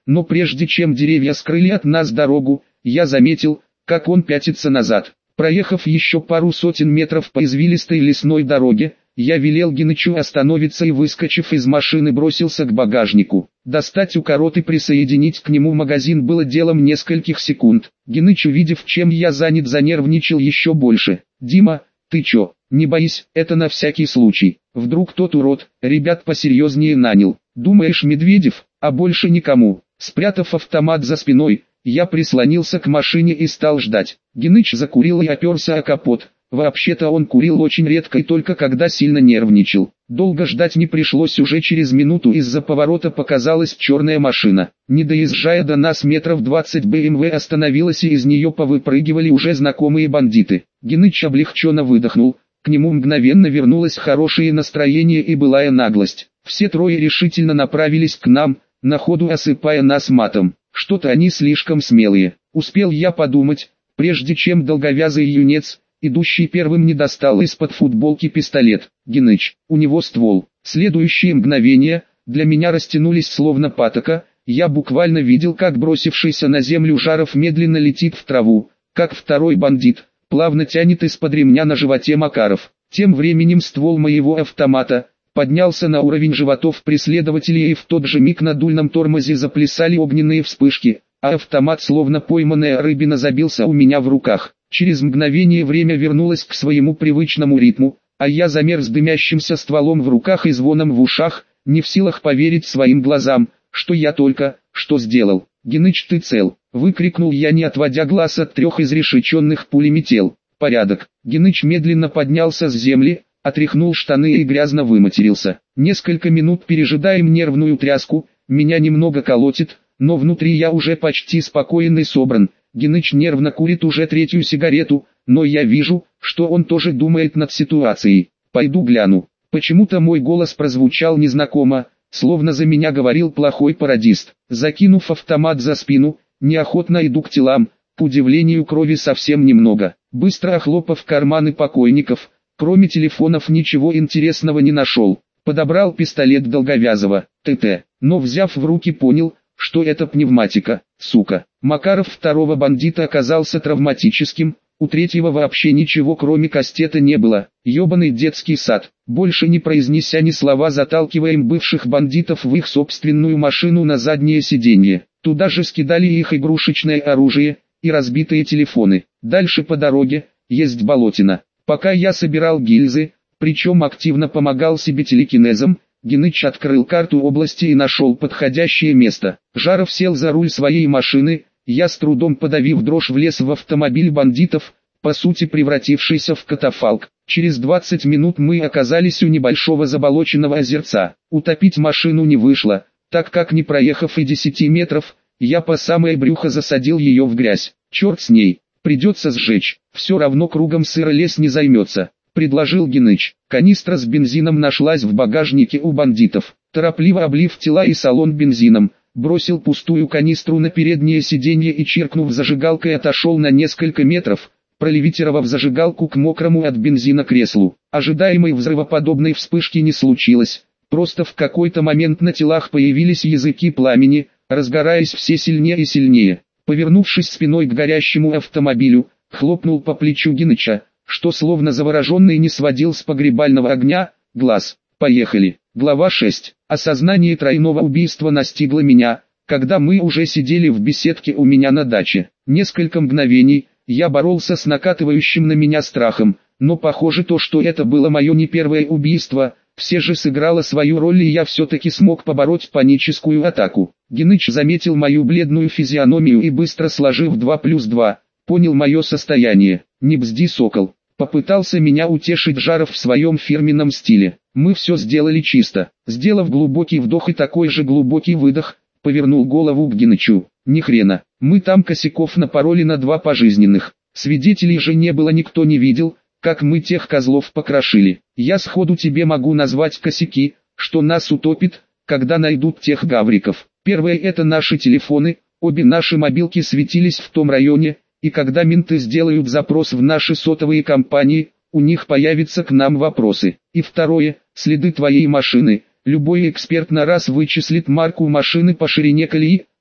[SPEAKER 1] но прежде чем деревья скрыли от нас дорогу, я заметил, как он пятится назад. Проехав еще пару сотен метров по извилистой лесной дороге, я велел Генычу остановиться и, выскочив из машины, бросился к багажнику. Достать укорот и присоединить к нему магазин было делом нескольких секунд. Геныч, увидев, чем я занят, занервничал еще больше. «Дима, ты чё, не боись, это на всякий случай. Вдруг тот урод ребят посерьезнее нанял. Думаешь, Медведев, а больше никому?» Спрятав автомат за спиной, я прислонился к машине и стал ждать. Геныч закурил и оперся о капот. Вообще-то он курил очень редко и только когда сильно нервничал. Долго ждать не пришлось, уже через минуту из-за поворота показалась черная машина. Не доезжая до нас метров 20, БМВ остановилась, и из нее повыпрыгивали уже знакомые бандиты. Геныч облегченно выдохнул, к нему мгновенно вернулось хорошее настроение и былая наглость. Все трое решительно направились к нам, на ходу осыпая нас матом. Что-то они слишком смелые, успел я подумать, прежде чем долговязый юнец, идущий первым, не достал из-под футболки пистолет. «Геныч, у него ствол». Следующие мгновения для меня растянулись словно патока. Я буквально видел, как бросившийся на землю Жаров медленно летит в траву, как второй бандит плавно тянет из-под ремня на животе Макаров. Тем временем ствол моего автомата поднялся на уровень животов преследователей, и в тот же миг на дульном тормозе заплясали огненные вспышки, а автомат, словно пойманная рыбина, забился у меня в руках. Через мгновение время вернулось к своему привычному ритму, а я замер с дымящимся стволом в руках и звоном в ушах, не в силах поверить своим глазам, что я только что сделал. «Геныч, ты цел?» — выкрикнул я, не отводя глаз от трех изрешеченных пулями тел. «Порядок». Геныч медленно поднялся с земли, отряхнул штаны и грязно выматерился. Несколько минут пережидаем нервную тряску, меня немного колотит, но внутри я уже почти спокоен и собран. Геныч нервно курит уже третью сигарету, но я вижу, что он тоже думает над ситуацией. «Пойду гляну». Почему-то мой голос прозвучал незнакомо, словно за меня говорил плохой пародист. Закинув автомат за спину, неохотно иду к телам, к удивлению крови совсем немного. Быстро охлопав карманы покойников, кроме телефонов ничего интересного не нашел. Подобрал пистолет Долговязова, ТТ, но взяв в руки, понял, что это пневматика. Сука. Макаров второго бандита оказался травматическим, у третьего вообще ничего кроме кастета не было. Ёбаный детский сад. Больше не произнеся ни слова, заталкиваем бывших бандитов в их собственную машину на заднее сиденье. Туда же скидали их игрушечное оружие и разбитые телефоны. Дальше по дороге есть болотина. Пока я собирал гильзы, причем активно помогал себе телекинезом, Геныч открыл карту области и нашел подходящее место. Жаров сел за руль своей машины, я с трудом подавив дрожь влез в автомобиль бандитов, по сути превратившийся в катафалк. Через 20 минут мы оказались у небольшого заболоченного озерца. Утопить машину не вышло, так как, не проехав и 10 метров, я по самое брюхо засадил ее в грязь. Черт с ней, придется сжечь, все равно кругом сыра лес не займется, предложил Геныч. Канистра с бензином нашлась в багажнике у бандитов. Торопливо облив тела и салон бензином, бросил пустую канистру на переднее сиденье и, чиркнув зажигалкой, отошел на несколько метров, пролевитировав зажигалку к мокрому от бензина креслу. Ожидаемой взрывоподобной вспышки не случилось, просто в какой-то момент на телах появились языки пламени, разгораясь все сильнее и сильнее. Повернувшись спиной к горящему автомобилю, хлопнул по плечу Геныча, что словно завороженный не сводил с погребального огня глаз. Поехали. Глава 6. Осознание тройного убийства настигло меня, когда мы уже сидели в беседке у меня на даче. Несколько мгновений я боролся с накатывающим на меня страхом, но похоже, то, что это было мое не первое убийство, все же сыграло свою роль, и я все-таки смог побороть паническую атаку. Геныч заметил мою бледную физиономию и, быстро сложив 2 плюс 2, понял мое состояние. «Не бзди, сокол», — попытался меня утешить Жаров в своем фирменном стиле. «Мы все сделали чисто». Сделав глубокий вдох и такой же глубокий выдох, повернул голову к Генычу. «Ни хрена, мы там косяков напороли на 2 пожизненных. Свидетелей же не было, никто не видел, как мы тех козлов покрошили. Я сходу тебе могу назвать косяки, что нас утопит, когда найдут тех гавриков. Первое — это наши телефоны, обе наши мобилки светились в том районе, и когда менты сделают запрос в наши сотовые компании, у них появятся к нам вопросы. И второе — следы твоей машины. Любой эксперт на раз вычислит марку машины по ширине колеи,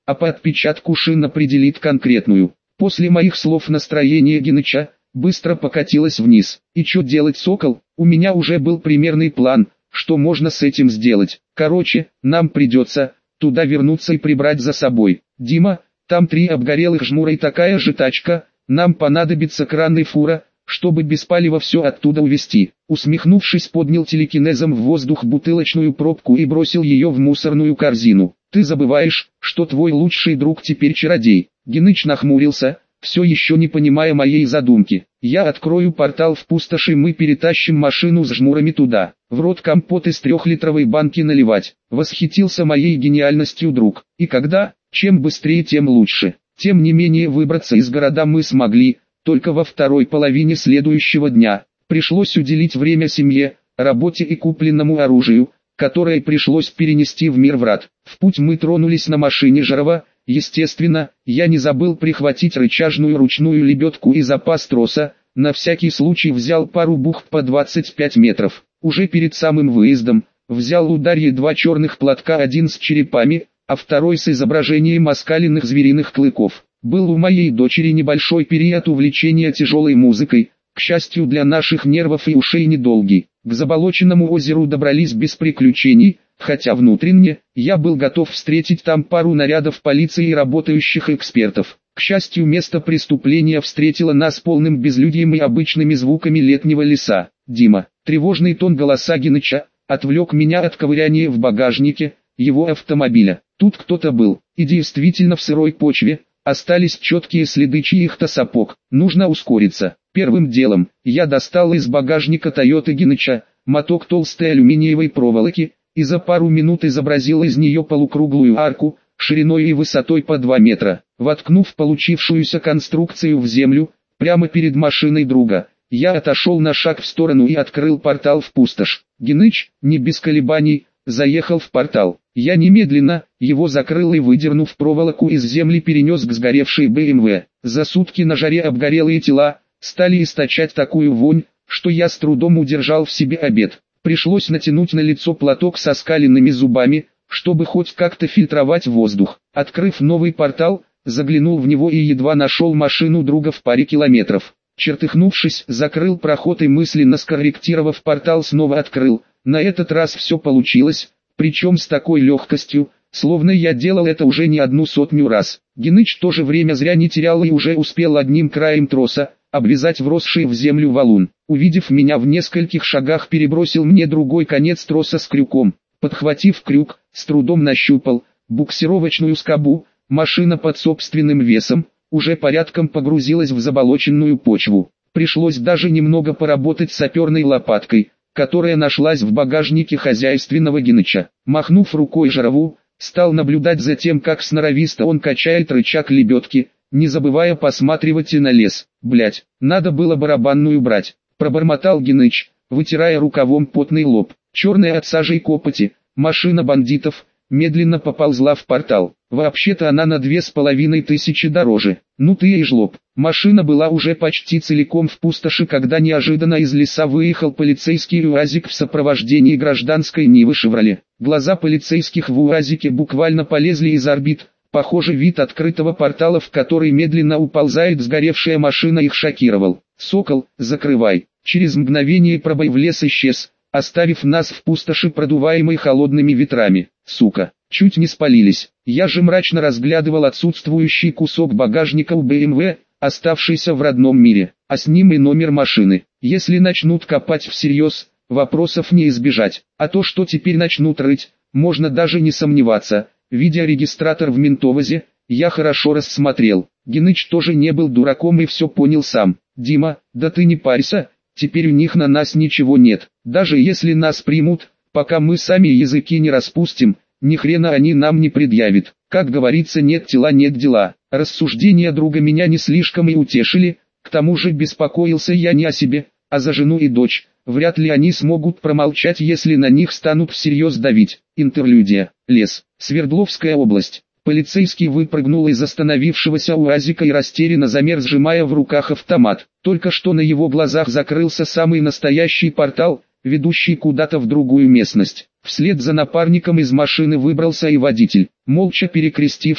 [SPEAKER 1] а по отпечатку шин определит конкретную. После моих слов настроение Геныча быстро покатилось вниз. И что делать, Сокол? У меня уже был примерный план, что можно с этим сделать. Короче, нам придется туда вернуться и прибрать за собой. Дима, там 3 обгорелых жмура и такая же тачка, нам понадобится кран и фура, чтобы без палева все оттуда увезти. Усмехнувшись, поднял телекинезом в воздух бутылочную пробку и бросил ее в мусорную корзину. Ты забываешь, что твой лучший друг теперь чародей. Геныч нахмурился, все еще не понимая моей задумки. Я открою портал в пустоши, и мы перетащим машину с жмурами туда. В рот компот из 3-литровой банки наливать. Восхитился моей гениальностью друг. И когда? Чем быстрее, тем лучше. Тем не менее, выбраться из города мы смогли только во второй половине следующего дня. Пришлось уделить время семье, работе и купленному оружию, которое пришлось перенести в мир врат. В путь мы тронулись на машине Жарова. Естественно, я не забыл прихватить рычажную ручную лебедку и запас троса, на всякий случай взял пару бухт по 25 метров. Уже перед самым выездом, взял у Дарьи 2 черных платка, один с черепами, а второй с изображением оскаленных звериных клыков. Был у моей дочери небольшой период увлечения тяжелой музыкой, к счастью для наших нервов и ушей недолгий. К заболоченному озеру добрались без приключений, хотя внутренне, я был готов встретить там пару нарядов полиции и работающих экспертов. К счастью, место преступления встретило нас полным безлюдьем и обычными звуками летнего леса. Дима, тревожный тон голоса Геныча, отвлек меня от ковыряния в багажнике его автомобиля. Тут кто-то был, и действительно в сырой почве остались четкие следы чьих-то сапог. Нужно ускориться. Первым делом, я достал из багажника Тойоты Геныча моток толстой алюминиевой проволоки, и за пару минут изобразил из нее полукруглую арку, шириной и высотой по 2 метра. Воткнув получившуюся конструкцию в землю, прямо перед машиной друга, я отошел на шаг в сторону и открыл портал в пустошь. Геныч, не без колебаний, заехал в портал. Я немедленно его закрыл и, выдернув проволоку из земли, перенес к сгоревшей БМВ. За сутки на жаре обгорелые тела стали источать такую вонь, что я с трудом удержал в себе обед. Пришлось натянуть на лицо платок со скаленными зубами, чтобы хоть как-то фильтровать воздух. Открыв новый портал, заглянул в него и едва нашел машину друга в паре километров. Чертыхнувшись, закрыл проход и, мысленно скорректировав портал, снова открыл. На этот раз все получилось, причем с такой легкостью, словно я делал это уже не 100 раз. Геныч тоже время зря не терял и уже успел одним краем троса обвязать вросший в землю валун. Увидев меня в нескольких шагах, перебросил мне другой конец троса с крюком. Подхватив крюк, с трудом нащупал буксировочную скобу. Машина под собственным весом уже порядком погрузилась в заболоченную почву. Пришлось даже немного поработать саперной лопаткой, которая нашлась в багажнике хозяйственного Геныча. Махнув рукой Жарову, стал наблюдать за тем, как сноровисто он качает рычаг лебедки, не забывая посматривать и на лес. Блять, надо было барабанную брать, пробормотал Геныч, вытирая рукавом потный лоб. Черная от сажи и копоти, машина бандитов медленно поползла в портал. Вообще-то она на 2500 дороже. Ну ты и жлоб. Машина была уже почти целиком в пустоши, когда неожиданно из леса выехал полицейский УАЗик в сопровождении гражданской Нивы «Шевроле». Глаза полицейских в УАЗике буквально полезли из орбит. Похоже, вид открытого портала, в который медленно уползает сгоревшая машина, их шокировал. «Сокол, закрывай». Через мгновение пробой в лес исчез, оставив нас в пустоши, продуваемой холодными ветрами. Сука, чуть не спалились. Я же мрачно разглядывал отсутствующий кусок багажника у БМВ, оставшийся в родном мире, а с ним и номер машины. Если начнут копать всерьез, вопросов не избежать. А то, что теперь начнут рыть, можно даже не сомневаться. Видеорегистратор в ментовозе я хорошо рассмотрел. Геныч тоже не был дураком и все понял сам. «Дима, да ты не парься, теперь у них на нас ничего нет. Даже если нас примут, пока мы сами языки не распустим, ни хрена они нам не предъявят. Как говорится, нет тела, нет дела». Рассуждения друга меня не слишком и утешили, к тому же беспокоился я не о себе, а за жену и дочь. Вряд ли они смогут промолчать, если на них станут всерьез давить. Интерлюдия. Лес. Свердловская область. Полицейский выпрыгнул из остановившегося УАЗика и растерянно замер, сжимая в руках автомат. Только что на его глазах закрылся самый настоящий портал, ведущий куда-то в другую местность. Вслед за напарником из машины выбрался и водитель. Молча перекрестившись,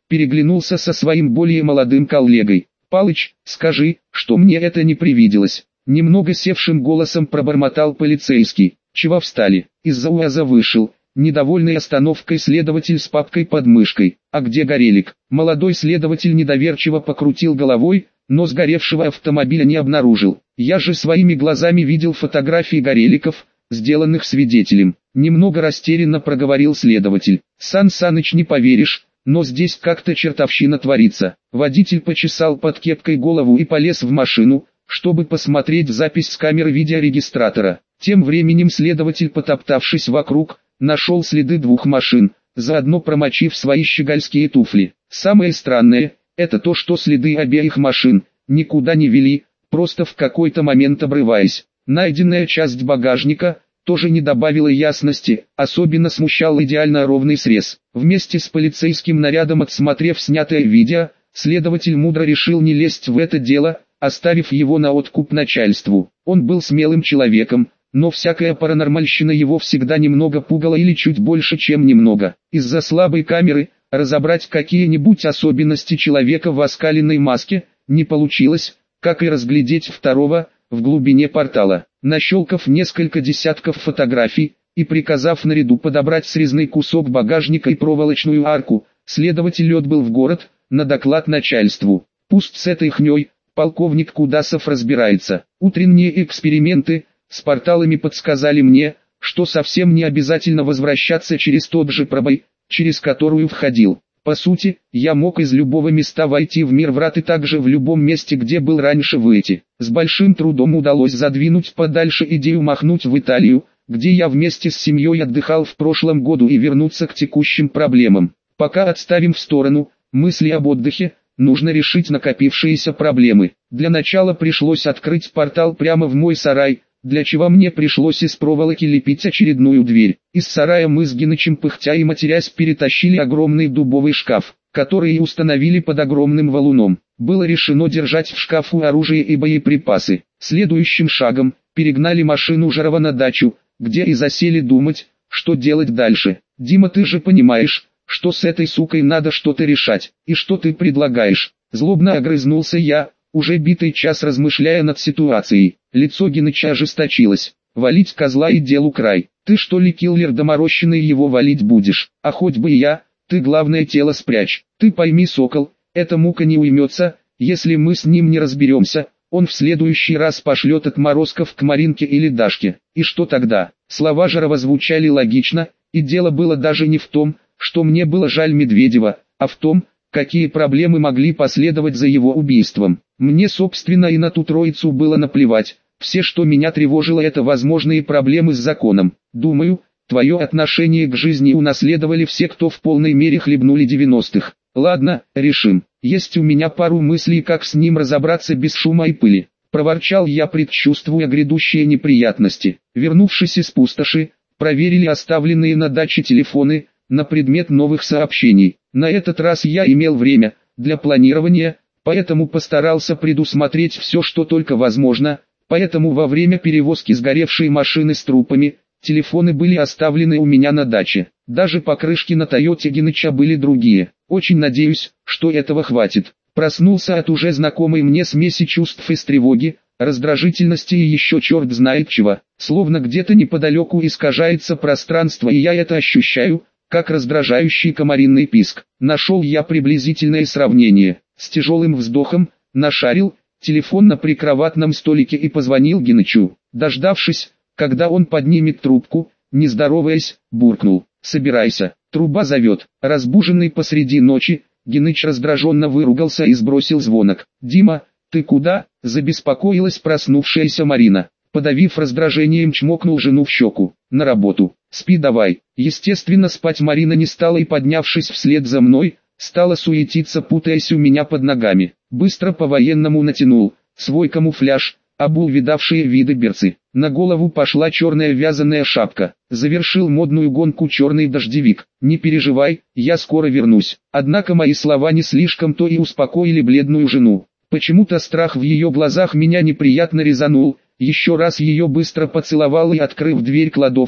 [SPEAKER 1] переглянулся со своим более молодым коллегой. «Палыч, скажи, что мне это не привиделось». Немного севшим голосом пробормотал полицейский. «Чего встали?» Из-за УАЗа вышел, недовольный остановкой следователь с папкой под мышкой. «А где Горелик?» Молодой следователь недоверчиво покрутил головой, но сгоревшего автомобиля не обнаружил. «Я же своими глазами видел фотографии Гореликов, сделанных свидетелем». Немного растерянно проговорил следователь. «Сан Саныч, не поверишь, но здесь как-то чертовщина творится». Водитель почесал под кепкой голову и полез в машину, чтобы посмотреть запись с камеры видеорегистратора. Тем временем следователь, потоптавшись вокруг, нашел следы двух машин, заодно промочив свои щегольские туфли. Самое странное, это то, что следы обеих машин никуда не вели, просто в какой-то момент обрываясь. Найденная часть багажника тоже не добавила ясности, особенно смущал идеально ровный срез. Вместе с полицейским нарядом, отсмотрев снятое видео, следователь мудро решил не лезть в это дело, оставив его на откуп начальству. Он был смелым человеком, но всякая паранормальщина его всегда немного пугала, или чуть больше, чем немного. Из-за слабой камеры разобрать какие-нибудь особенности человека в оскаленной маске не получилось, как и разглядеть второго в глубине портала. Нащелкав несколько десятков фотографий и приказав наряду подобрать срезный кусок багажника и проволочную арку, следователь отбыл в город на доклад начальству. Пусть с этой хней полковник Кудасов разбирается. Утренние эксперименты с порталами подсказали мне, что совсем не обязательно возвращаться через тот же пробой, через которую входил. По сути, я мог из любого места войти в мир врат и также в любом месте, где был раньше, выйти. С большим трудом удалось задвинуть подальше идею махнуть в Италию, где я вместе с семьей отдыхал в прошлом году, и вернуться к текущим проблемам. Пока отставим в сторону мысли об отдыхе, нужно решить накопившиеся проблемы. Для начала пришлось открыть портал прямо в мой сарай, для чего мне пришлось из проволоки лепить очередную дверь. Из сарая мы с Генычем, пыхтя и матерясь, перетащили огромный дубовый шкаф, который и установили под огромным валуном. Было решено держать в шкафу оружие и боеприпасы. Следующим шагом перегнали машину Жарова на дачу, где и засели думать, что делать дальше. «Дима, ты же понимаешь, что с этой сукой надо что-то решать, и что ты предлагаешь?» Злобно огрызнулся я, уже битый час размышляя над ситуацией. Лицо Геныча ожесточилось. «Валить козла и делу край. Ты что ли киллер доморощенный, его валить будешь? А хоть бы и я, ты главное тело спрячь. Ты пойми, сокол, эта мука не уймется, если мы с ним не разберемся. Он в следующий раз пошлет отморозков к Маринке или Дашке. И что тогда?» Слова Жарова звучали логично, и дело было даже не в том, что мне было жаль Медведева, а в том, какие проблемы могли последовать за его убийством. Мне, собственно, и на ту троицу было наплевать. Все, что меня тревожило, это возможные проблемы с законом. Думаю, твое отношение к жизни унаследовали все, кто в полной мере хлебнули 90-х. Ладно, решим. Есть у меня пару мыслей, как с ним разобраться без шума и пыли. Проворчал я, предчувствуя грядущие неприятности. Вернувшись из пустоши, проверили оставленные на даче телефоны на предмет новых сообщений. На этот раз я имел время для планирования, поэтому постарался предусмотреть все, что только возможно. Поэтому во время перевозки сгоревшей машины с трупами, телефоны были оставлены у меня на даче. Даже покрышки на Тойоте Геныча были другие. Очень надеюсь, что этого хватит. Проснулся от уже знакомой мне смеси чувств из тревоги, раздражительности и еще черт знает чего. Словно где-то неподалеку искажается пространство, и я это ощущаю, как раздражающий комаринный писк. Нашел я приблизительное сравнение. С тяжелым вздохом нашарил телефон на прикроватном столике и позвонил Генычу. Дождавшись, когда он поднимет трубку, не здороваясь, буркнул: «Собирайся, труба зовет». Разбуженный посреди ночи, Геныч раздраженно выругался и сбросил звонок. «Дима, ты куда?» – забеспокоилась проснувшаяся Марина. Подавив раздражением, чмокнул жену в щеку. «На работу. Спи давай». Естественно, спать Марина не стала и, поднявшись вслед за мной, стала суетиться, путаясь у меня под ногами. Быстро по-военному натянул свой камуфляж, обул видавшие виды берцы. На голову пошла черная вязаная шапка. Завершил модную гонку черный дождевик. «Не переживай, я скоро вернусь». Однако мои слова не слишком-то и успокоили бледную жену. Почему-то страх в ее глазах меня неприятно резанул. Еще раз ее быстро поцеловал и, открыв дверь кладовки,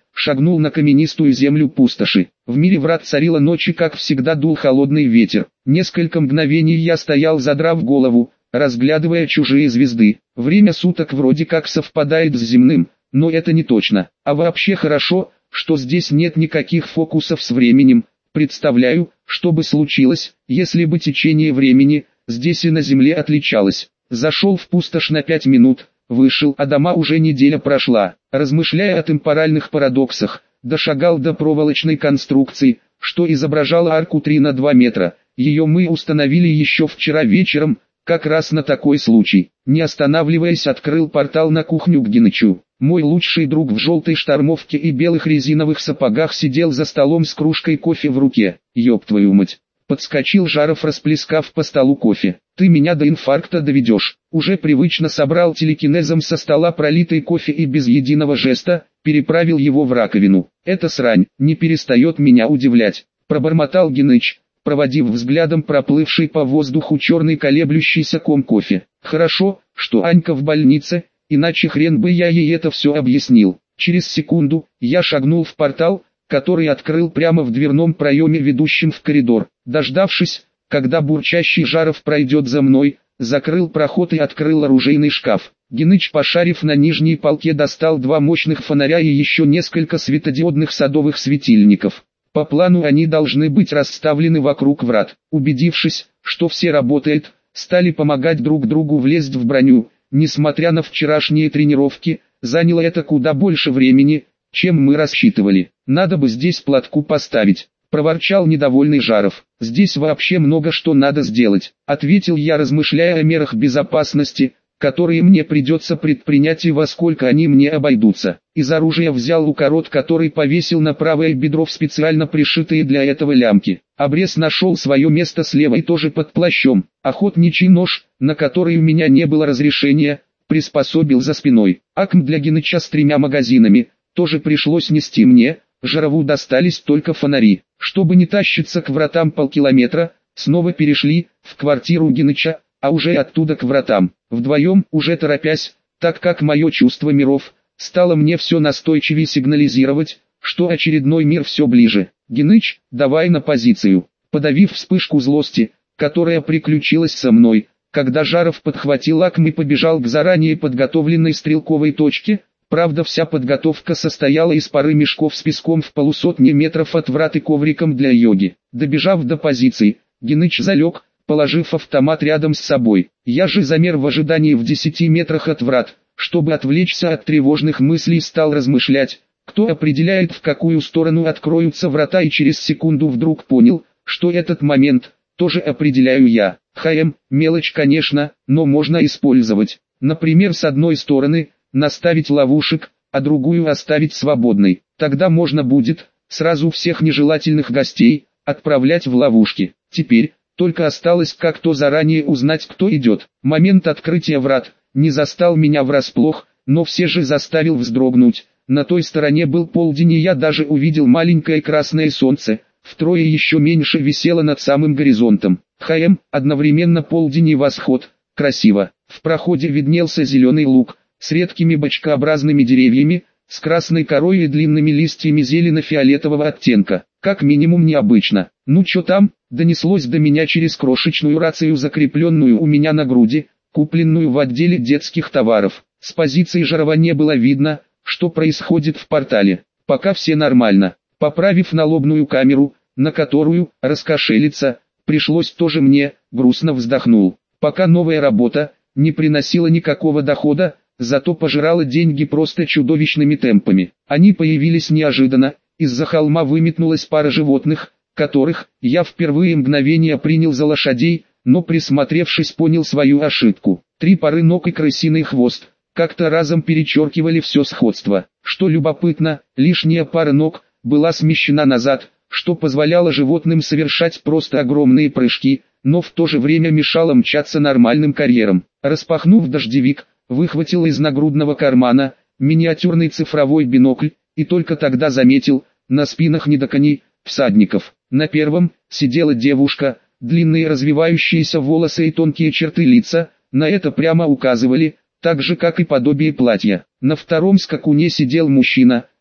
[SPEAKER 1] шагнул на каменистую землю пустоши. В мире врат царила ночь и как всегда дул холодный ветер. Несколько мгновений я стоял, задрав голову, разглядывая чужие звезды. Время суток вроде как совпадает с земным, но это не точно. А вообще хорошо, что здесь нет никаких фокусов с временем. Представляю, что бы случилось, если бы течение времени здесь и на земле отличалось. Зашел в пустошь на 5 минут, вышел, а дома уже неделя прошла. Размышляя о темпоральных парадоксах, дошагал до проволочной конструкции, что изображала арку 3 на 2 метра. Ее мы установили еще вчера вечером, как раз на такой случай. Не останавливаясь, открыл портал на кухню к Генычу. Мой лучший друг в желтой штормовке и белых резиновых сапогах сидел за столом с кружкой кофе в руке. «Ёб твою мать!» Подскочил Жаров, расплескав по столу кофе. «Ты меня до инфаркта доведешь». Уже привычно собрал телекинезом со стола пролитый кофе и без единого жеста переправил его в раковину. «Эта срань не перестает меня удивлять», — пробормотал Геныч, проводив взглядом проплывший по воздуху черный колеблющийся ком кофе. «Хорошо, что Анька в больнице, иначе хрен бы я ей это все объяснил». Через секунду я шагнул в портал, который открыл прямо в дверном проеме, ведущем в коридор. Дождавшись, когда бурчащий Жаров пройдет за мной, закрыл проход и открыл оружейный шкаф. Геныч, пошарив на нижней полке, достал 2 мощных фонаря и еще несколько светодиодных садовых светильников. По плану они должны быть расставлены вокруг врат. Убедившись, что все работает, стали помогать друг другу влезть в броню. Несмотря на вчерашние тренировки, заняло это куда больше времени, чем мы рассчитывали. «Надо бы здесь платку поставить», — проворчал недовольный Жаров. «Здесь вообще много что надо сделать», — ответил я, размышляя о мерах безопасности, которые мне придется предпринять и во сколько они мне обойдутся. Из оружия взял укорот, который повесил на правое бедро в специально пришитые для этого лямки. Обрез нашел свое место слева и тоже под плащом. Охотничий нож, на который у меня не было разрешения, приспособил за спиной. АКМ для Геныча с 3 магазинами тоже пришлось нести мне. Жарову достались только фонари. Чтобы не тащиться к вратам полкилометра, снова перешли в квартиру Геныча, а уже оттуда к вратам. Вдвоем, уже торопясь, так как мое чувство миров стало мне все настойчивее сигнализировать, что очередной мир все ближе. «Геныч, давай на позицию». Подавив вспышку злости, которая приключилась со мной, когда Жаров подхватил АКМ и побежал к заранее подготовленной стрелковой точке. Правда, вся подготовка состояла из пары мешков с песком в 150 метров от врат и ковриком для йоги. Добежав до позиции, Геныч залег, положив автомат рядом с собой. Я же замер в ожидании в 10 метрах от врат, чтобы отвлечься от тревожных мыслей, стал размышлять, кто определяет, в какую сторону откроются врата, и через секунду вдруг понял, что этот момент тоже определяю я. Мелочь, конечно, но можно использовать. Например, с одной стороны наставить ловушек, а другую оставить свободной. Тогда можно будет сразу всех нежелательных гостей отправлять в ловушки. Теперь только осталось как-то заранее узнать, кто идет. Момент открытия врат не застал меня врасплох, но все же заставил вздрогнуть. На той стороне был полдень, и я даже увидел маленькое красное солнце, втрое еще меньше висело над самым горизонтом. Одновременно полдень и восход. Красиво. В проходе виднелся зеленый луг с редкими бочкообразными деревьями, с красной корой и длинными листьями зелено-фиолетового оттенка. Как минимум необычно. «Ну чё там?» — донеслось до меня через крошечную рацию, закрепленную у меня на груди, купленную в отделе детских товаров. С позиции Жарова не было видно, что происходит в портале. Пока все нормально. Поправив налобную камеру, на которую раскошелиться пришлось тоже мне, грустно вздохнул. Пока новая работа не приносила никакого дохода, зато пожирала деньги просто чудовищными темпами. Они появились неожиданно, из-за холма выметнулась пара животных, которых я впервые мгновение принял за лошадей, но присмотревшись понял свою ошибку. 3 пары ног и крысиный хвост как-то разом перечеркивали все сходство. Что любопытно, лишняя пара ног была смещена назад, что позволяло животным совершать просто огромные прыжки, но в то же время мешало мчаться нормальным карьером. Распахнув дождевик, выхватил из нагрудного кармана миниатюрный цифровой бинокль, и только тогда заметил, на спинах недоконей, всадников. На первом сидела девушка, длинные развивающиеся волосы и тонкие черты лица, на это прямо указывали, так же как и подобие платья. На втором скакуне сидел мужчина,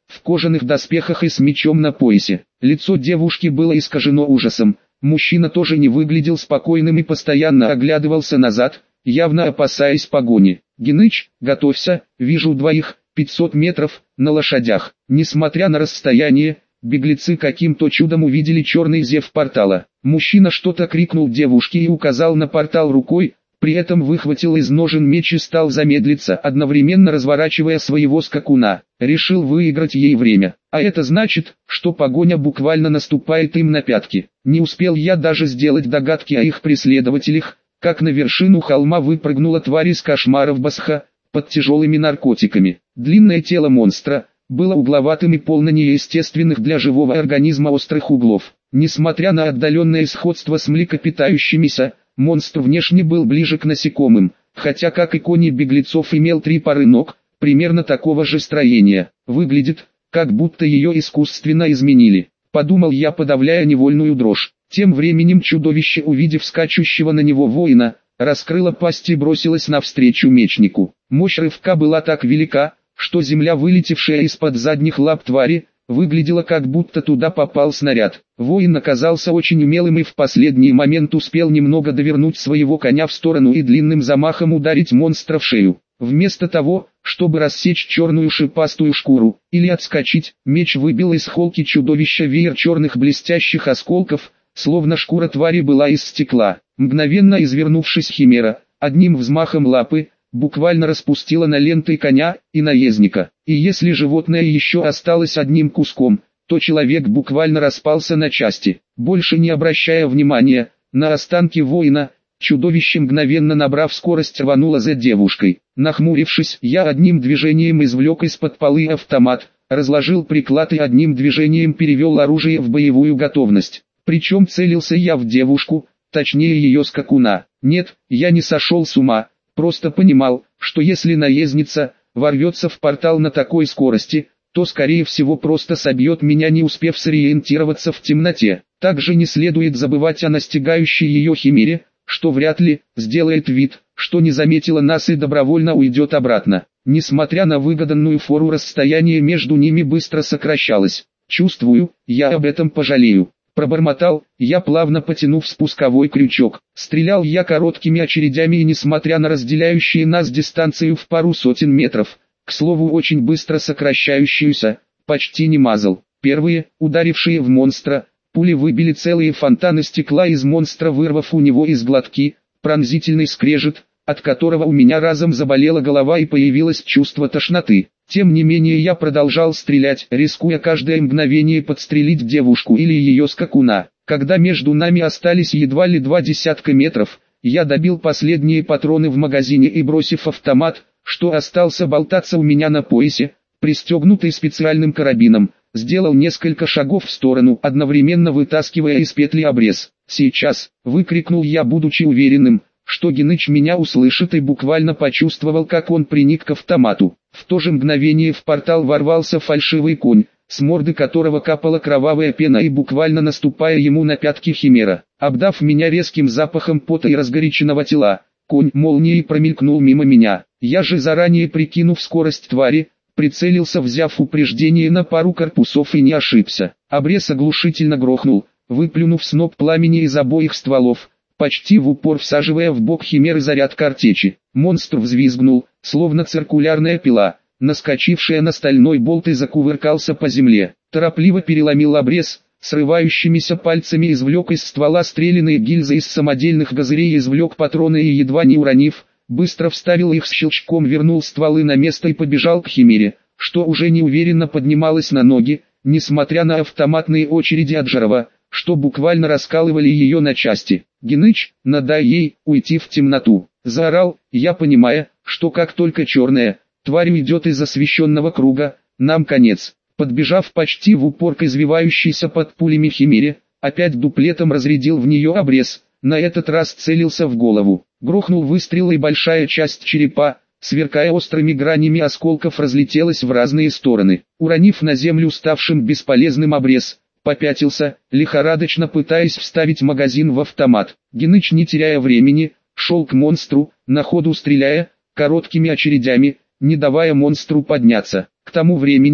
[SPEAKER 1] в кожаных доспехах и с мечом на поясе. Лицо девушки было искажено ужасом. Мужчина тоже не выглядел спокойным и постоянно оглядывался назад, явно опасаясь погони. «Геныч, готовься, вижу двоих, 500 метров, на лошадях». Несмотря на расстояние, беглецы каким-то чудом увидели черный зев портала. Мужчина что-то крикнул девушке и указал на портал рукой, при этом выхватил из ножен меч и стал замедлиться, одновременно разворачивая своего скакуна. Решил выиграть ей время. А это значит, что погоня буквально наступает им на пятки. Не успел я даже сделать догадки о их преследователях, как на вершину холма выпрыгнула тварь из кошмаров Басха, под тяжелыми наркотиками. Длинное тело монстра было угловатым и полно неестественных для живого организма острых углов. Несмотря на отдаленное сходство с млекопитающимися, монстр внешне был ближе к насекомым, хотя как и кони беглецов имел 3 пары ног, примерно такого же строения. Выглядит, как будто ее искусственно изменили. Подумал я, подавляя невольную дрожь. Тем временем чудовище, увидев скачущего на него воина, раскрыло пасть и бросилось навстречу мечнику. Мощь рывка была так велика, что земля, вылетевшая из-под задних лап твари, выглядела, как будто туда попал снаряд. Воин оказался очень умелым и в последний момент успел немного довернуть своего коня в сторону и длинным замахом ударить монстра в шею. Вместо того, чтобы рассечь черную шипастую шкуру или отскочить, меч выбил из холки чудовища веер черных блестящих осколков, словно шкура твари была из стекла. Мгновенно извернувшись, химера, одним взмахом лапы, буквально распустила на ленты коня и наездника. И если животное еще осталось одним куском, то человек буквально распался на части. Больше не обращая внимания на останки воина, чудовище, мгновенно набрав скорость, рвануло за девушкой. Нахмурившись, я одним движением извлек из-под полы автомат, разложил приклад и одним движением перевел оружие в боевую готовность. Причем целился я в девушку, точнее ее скакуна. Нет, я не сошел с ума. Просто понимал, что если наездница ворвется в портал на такой скорости, то скорее всего просто собьет меня, не успев сориентироваться в темноте. Также не следует забывать о настигающей ее химере, что вряд ли сделает вид, что не заметила нас и добровольно уйдет обратно. Несмотря на выгоданную фору, расстояние между ними быстро сокращалось. Чувствую, я об этом пожалею. Пробормотал я, плавно потянув спусковой крючок. Стрелял я короткими очередями и, несмотря на разделяющие нас дистанцию в пару сотен метров, к слову очень быстро сокращающуюся, почти не мазал. Первые, ударившие в монстра, пули выбили целые фонтаны стекла из монстра, вырвав у него из глотки пронзительный скрежет, от которого у меня разом заболела голова и появилось чувство тошноты. Тем не менее я продолжал стрелять, рискуя каждое мгновение подстрелить девушку или ее скакуна. Когда между нами остались едва ли 20 метров, я добил последние патроны в магазине и, бросив автомат, что остался болтаться у меня на поясе, пристегнутый специальным карабином, сделал несколько шагов в сторону, одновременно вытаскивая из петли обрез. «Сейчас!» — выкрикнул я, будучи уверенным, что Геныч меня услышит, и буквально почувствовал, как он приник к автомату. В то же мгновение в портал ворвался фальшивый конь, с морды которого капала кровавая пена, и буквально наступая ему на пятки химера. Обдав меня резким запахом пота и разгоряченного тела, конь молнией промелькнул мимо меня. Я же, заранее прикинув скорость твари, прицелился, взяв упреждение на пару корпусов, и не ошибся. Обрез оглушительно грохнул, выплюнув сноп пламени из обоих стволов, почти в упор всаживая в бок химеры заряд картечи. Монстр взвизгнул, словно циркулярная пила, наскочившая на стальной болт, и закувыркался по земле. Торопливо переломил обрез, срывающимися пальцами извлек из ствола стреляные гильзы, из самодельных газырей извлек патроны и, едва не уронив, быстро вставил их, с щелчком вернул стволы на место и побежал к химере, что уже неуверенно поднималась на ноги, несмотря на автоматные очереди от Жарова, что буквально раскалывали ее на части. «Геныч, надай ей уйти в темноту!» — заорал я, понимая, что как только черная тварь уйдет из освещенного круга, нам конец. Подбежав почти в упор к извивающейся под пулями химере, опять дуплетом разрядил в нее обрез, на этот раз целился в голову. Грохнул выстрел, и большая часть черепа, сверкая острыми гранями осколков, разлетелась в разные стороны. Уронив на землю ставшим бесполезным обрез, попятился, лихорадочно пытаясь вставить магазин в автомат. Геныч, не теряя времени, шел к монстру, на ходу стреляя короткими очередями, не давая монстру подняться. К тому времени,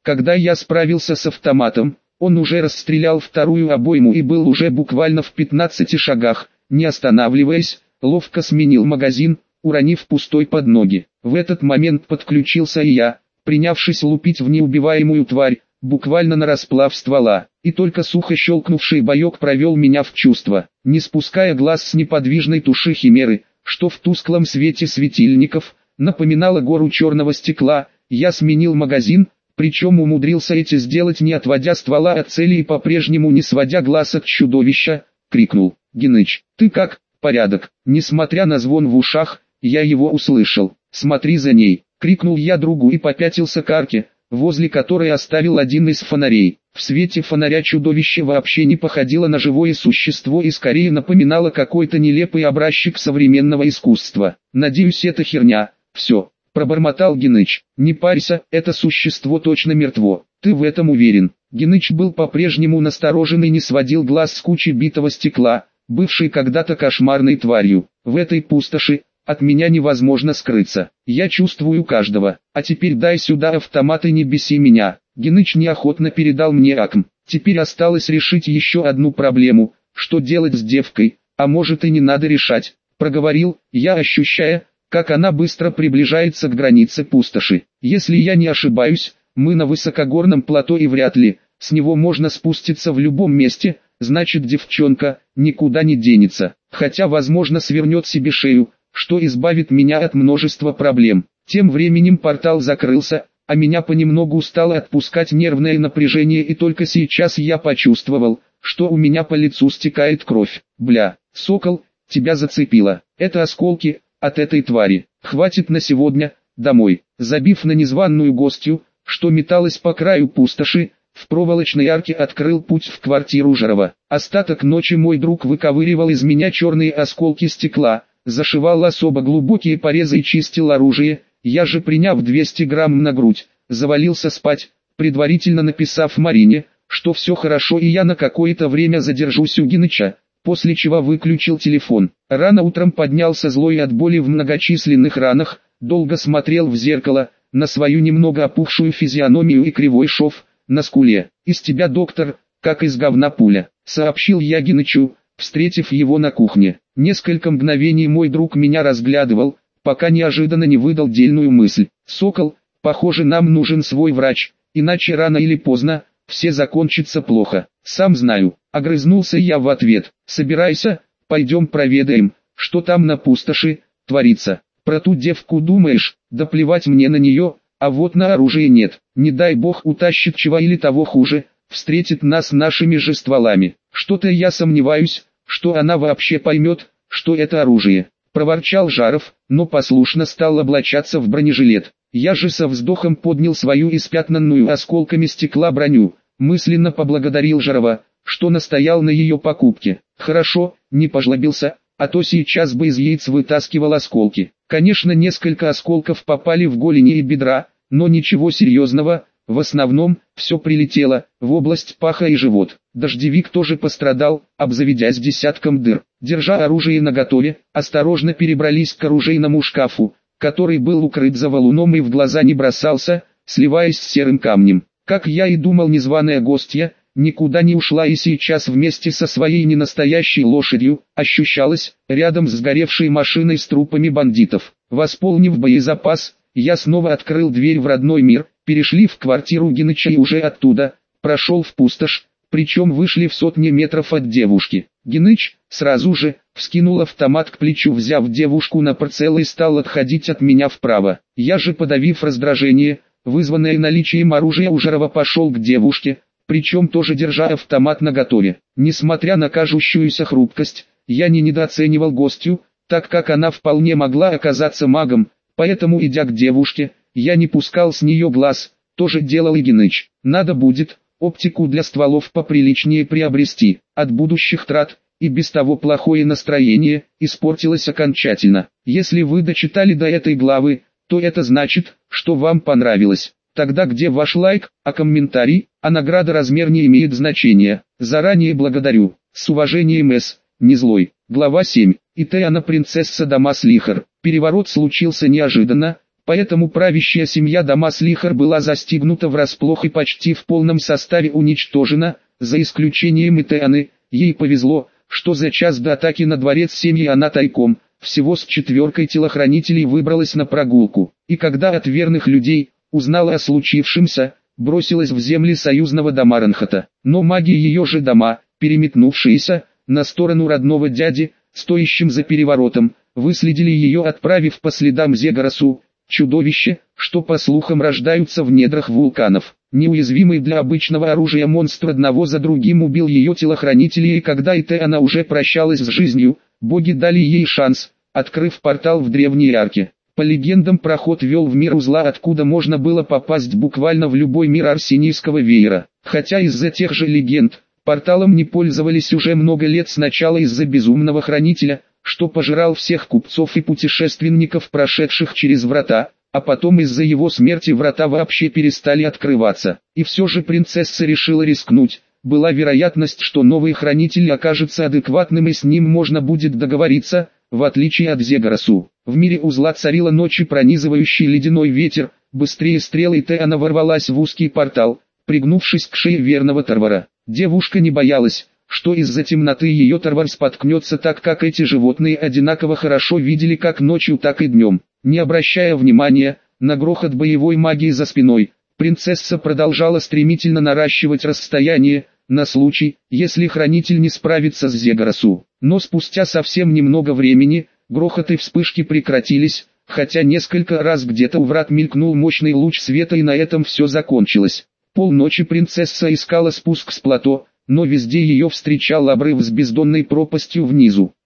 [SPEAKER 1] Когда я справился с автоматом, он уже расстрелял вторую обойму и был уже буквально в 15 шагах. Не останавливаясь, ловко сменил магазин, уронив пустой под ноги. В этот момент подключился и я, принявшись лупить в неубиваемую тварь, буквально на расплав ствола, и только сухо щелкнувший боек провел меня в чувство. Не спуская глаз с неподвижной туши химеры, что в тусклом свете светильников напоминала гору черного стекла, я сменил магазин, причем умудрился это сделать не отводя ствола от цели и по-прежнему не сводя глаз от чудовища, крикнул: «Геныч, ты как, порядок?» Несмотря на звон в ушах, я его услышал. «Смотри за ней!» — крикнул я другу и попятился к арке, возле которой оставил один из фонарей. В свете фонаря чудовище вообще не походило на живое существо и скорее напоминало какой-то нелепый образчик современного искусства. «Надеюсь, это херня, все», — пробормотал Геныч. «Не парься, это существо точно мертво. Ты в этом уверен?» Геныч был по-прежнему насторожен и не сводил глаз с кучи битого стекла, бывшей когда-то кошмарной тварью. «В этой пустоши от меня невозможно скрыться. Я чувствую каждого. А теперь дай сюда автомат и не беси меня». Геныч неохотно передал мне АКМ. Теперь осталось решить еще одну проблему: что делать с девкой, а может и не надо решать, проговорил я, ощущая, как она быстро приближается к границе пустоши. Если я не ошибаюсь, мы на высокогорном плато и вряд ли с него можно спуститься в любом месте, значит девчонка никуда не денется, хотя возможно свернет себе шею, что избавит меня от множества проблем. Тем временем портал закрылся, а меня понемногу стало отпускать нервное напряжение, и только сейчас я почувствовал, что у меня по лицу стекает кровь. «Бля, сокол, тебя зацепило. Это осколки от этой твари. Хватит на сегодня, домой». Забив на незваную гостью, что металась по краю пустоши, в проволочной арке открыл путь в квартиру Жарова. Остаток ночи мой друг выковыривал из меня черные осколки стекла, зашивал особо глубокие порезы и чистил оружие. Я же, приняв 200 грамм на грудь, завалился спать, предварительно написав Марине, что все хорошо и я на какое-то время задержусь у Геныча, после чего выключил телефон. Рано утром поднялся злой от боли в многочисленных ранах, долго смотрел в зеркало, на свою немного опухшую физиономию и кривой шов на скуле. «Из тебя, доктор, как из говна пуля», — сообщил я Генычу, встретив его на кухне. Несколько мгновений мой друг меня разглядывал, пока неожиданно не выдал дельную мысль. «Сокол, похоже, нам нужен свой врач, иначе рано или поздно все закончится плохо». «Сам знаю», — огрызнулся я в ответ. «Собирайся, пойдем проведаем, что там на пустоши творится. Про ту девку думаешь? Да плевать мне на нее, а вот на оружие нет. Не дай бог утащит чего или того хуже, встретит нас нашими же стволами. Что-то я сомневаюсь, что она вообще поймет, что это оружие», — проворчал Жаров, но послушно стал облачаться в бронежилет. Я же со вздохом поднял свою испятнанную осколками стекла броню, мысленно поблагодарил Жарова, что настоял на ее покупке. Хорошо, не пожлобился, а то сейчас бы из яиц вытаскивал осколки. Конечно, несколько осколков попали в голени и бедра, но ничего серьезного. В основном, все прилетело в область паха и живот. Дождевик тоже пострадал, обзаведясь десятком дыр. Держа оружие наготове, осторожно перебрались к оружейному шкафу, который был укрыт за валуном и в глаза не бросался, сливаясь с серым камнем. Как я и думал, незваная гостья никуда не ушла и сейчас вместе со своей ненастоящей лошадью ощущалась рядом с сгоревшей машиной с трупами бандитов. Восполнив боезапас, я снова открыл дверь в родной мир, перешли в квартиру Геныча и уже оттуда прошел в пустошь, причем вышли в сотни метров от девушки. Геныч сразу же вскинул автомат к плечу, взяв девушку на прицел, и стал отходить от меня вправо. Я же, подавив раздражение, вызванное наличием оружия у Жарова, пошел к девушке, причем тоже держа автомат наготове. Несмотря на кажущуюся хрупкость, я не недооценивал гостью, так как она вполне могла оказаться магом, поэтому, идя к девушке, я не пускал с нее глаз, тоже делал и Геныч. Надо будет оптику для стволов поприличнее приобрести, от будущих трат, и без того плохое настроение испортилось окончательно. Если вы дочитали до этой главы, то это значит, что вам понравилось. Тогда где ваш лайк, а комментарий, а награда размер не имеет значения. Заранее благодарю. С уважением, С. Незлой. Глава 7. И Теана, принцесса Дамас Лихар. Переворот случился неожиданно, Поэтому правящая семья Дамас-Лихар была застигнута врасплох и почти в полном составе уничтожена, за исключением Итеаны. Ей повезло, что за час до атаки на дворец семьи она тайком, всего с 4 телохранителей выбралась на прогулку. И когда от верных людей узнала о случившемся, бросилась в земли союзного Дамаранхата. Но маги ее же дома, переметнувшиеся на сторону родного дяди, стоящим за переворотом, выследили ее, отправив по следам Зегарасу, чудовище, что по слухам рождаются в недрах вулканов. Неуязвимый для обычного оружия монстр одного за другим убил ее телохранителей, и когда Итеана уже прощалась с жизнью, боги дали ей шанс, открыв портал в древней арке. По легендам, проход вел в мир узла, откуда можно было попасть буквально в любой мир Арсенийского веера. Хотя из-за тех же легенд, порталом не пользовались уже много лет, сначала из-за безумного хранителя, что пожирал всех купцов и путешественников, прошедших через врата, а потом из-за его смерти врата вообще перестали открываться. И все же принцесса решила рискнуть. Была вероятность, что новый хранитель окажется адекватным и с ним можно будет договориться, в отличие от Зегарасу. В мире узла царила ночь и пронизывающий ледяной ветер. Быстрее стрелы Теана ворвалась в узкий портал, пригнувшись к шее верного Тарвара. Девушка не боялась, что из-за темноты ее Тарвар споткнется, так как эти животные одинаково хорошо видели как ночью, так и днем. Не обращая внимания на грохот боевой магии за спиной, принцесса продолжала стремительно наращивать расстояние, на случай, если хранитель не справится с Зегарасу. Но спустя совсем немного времени, грохот и вспышки прекратились, хотя несколько раз где-то у врат мелькнул мощный луч света, и на этом все закончилось. Полночи принцесса искала спуск с плато, но везде ее встречал обрыв с бездонной пропастью внизу.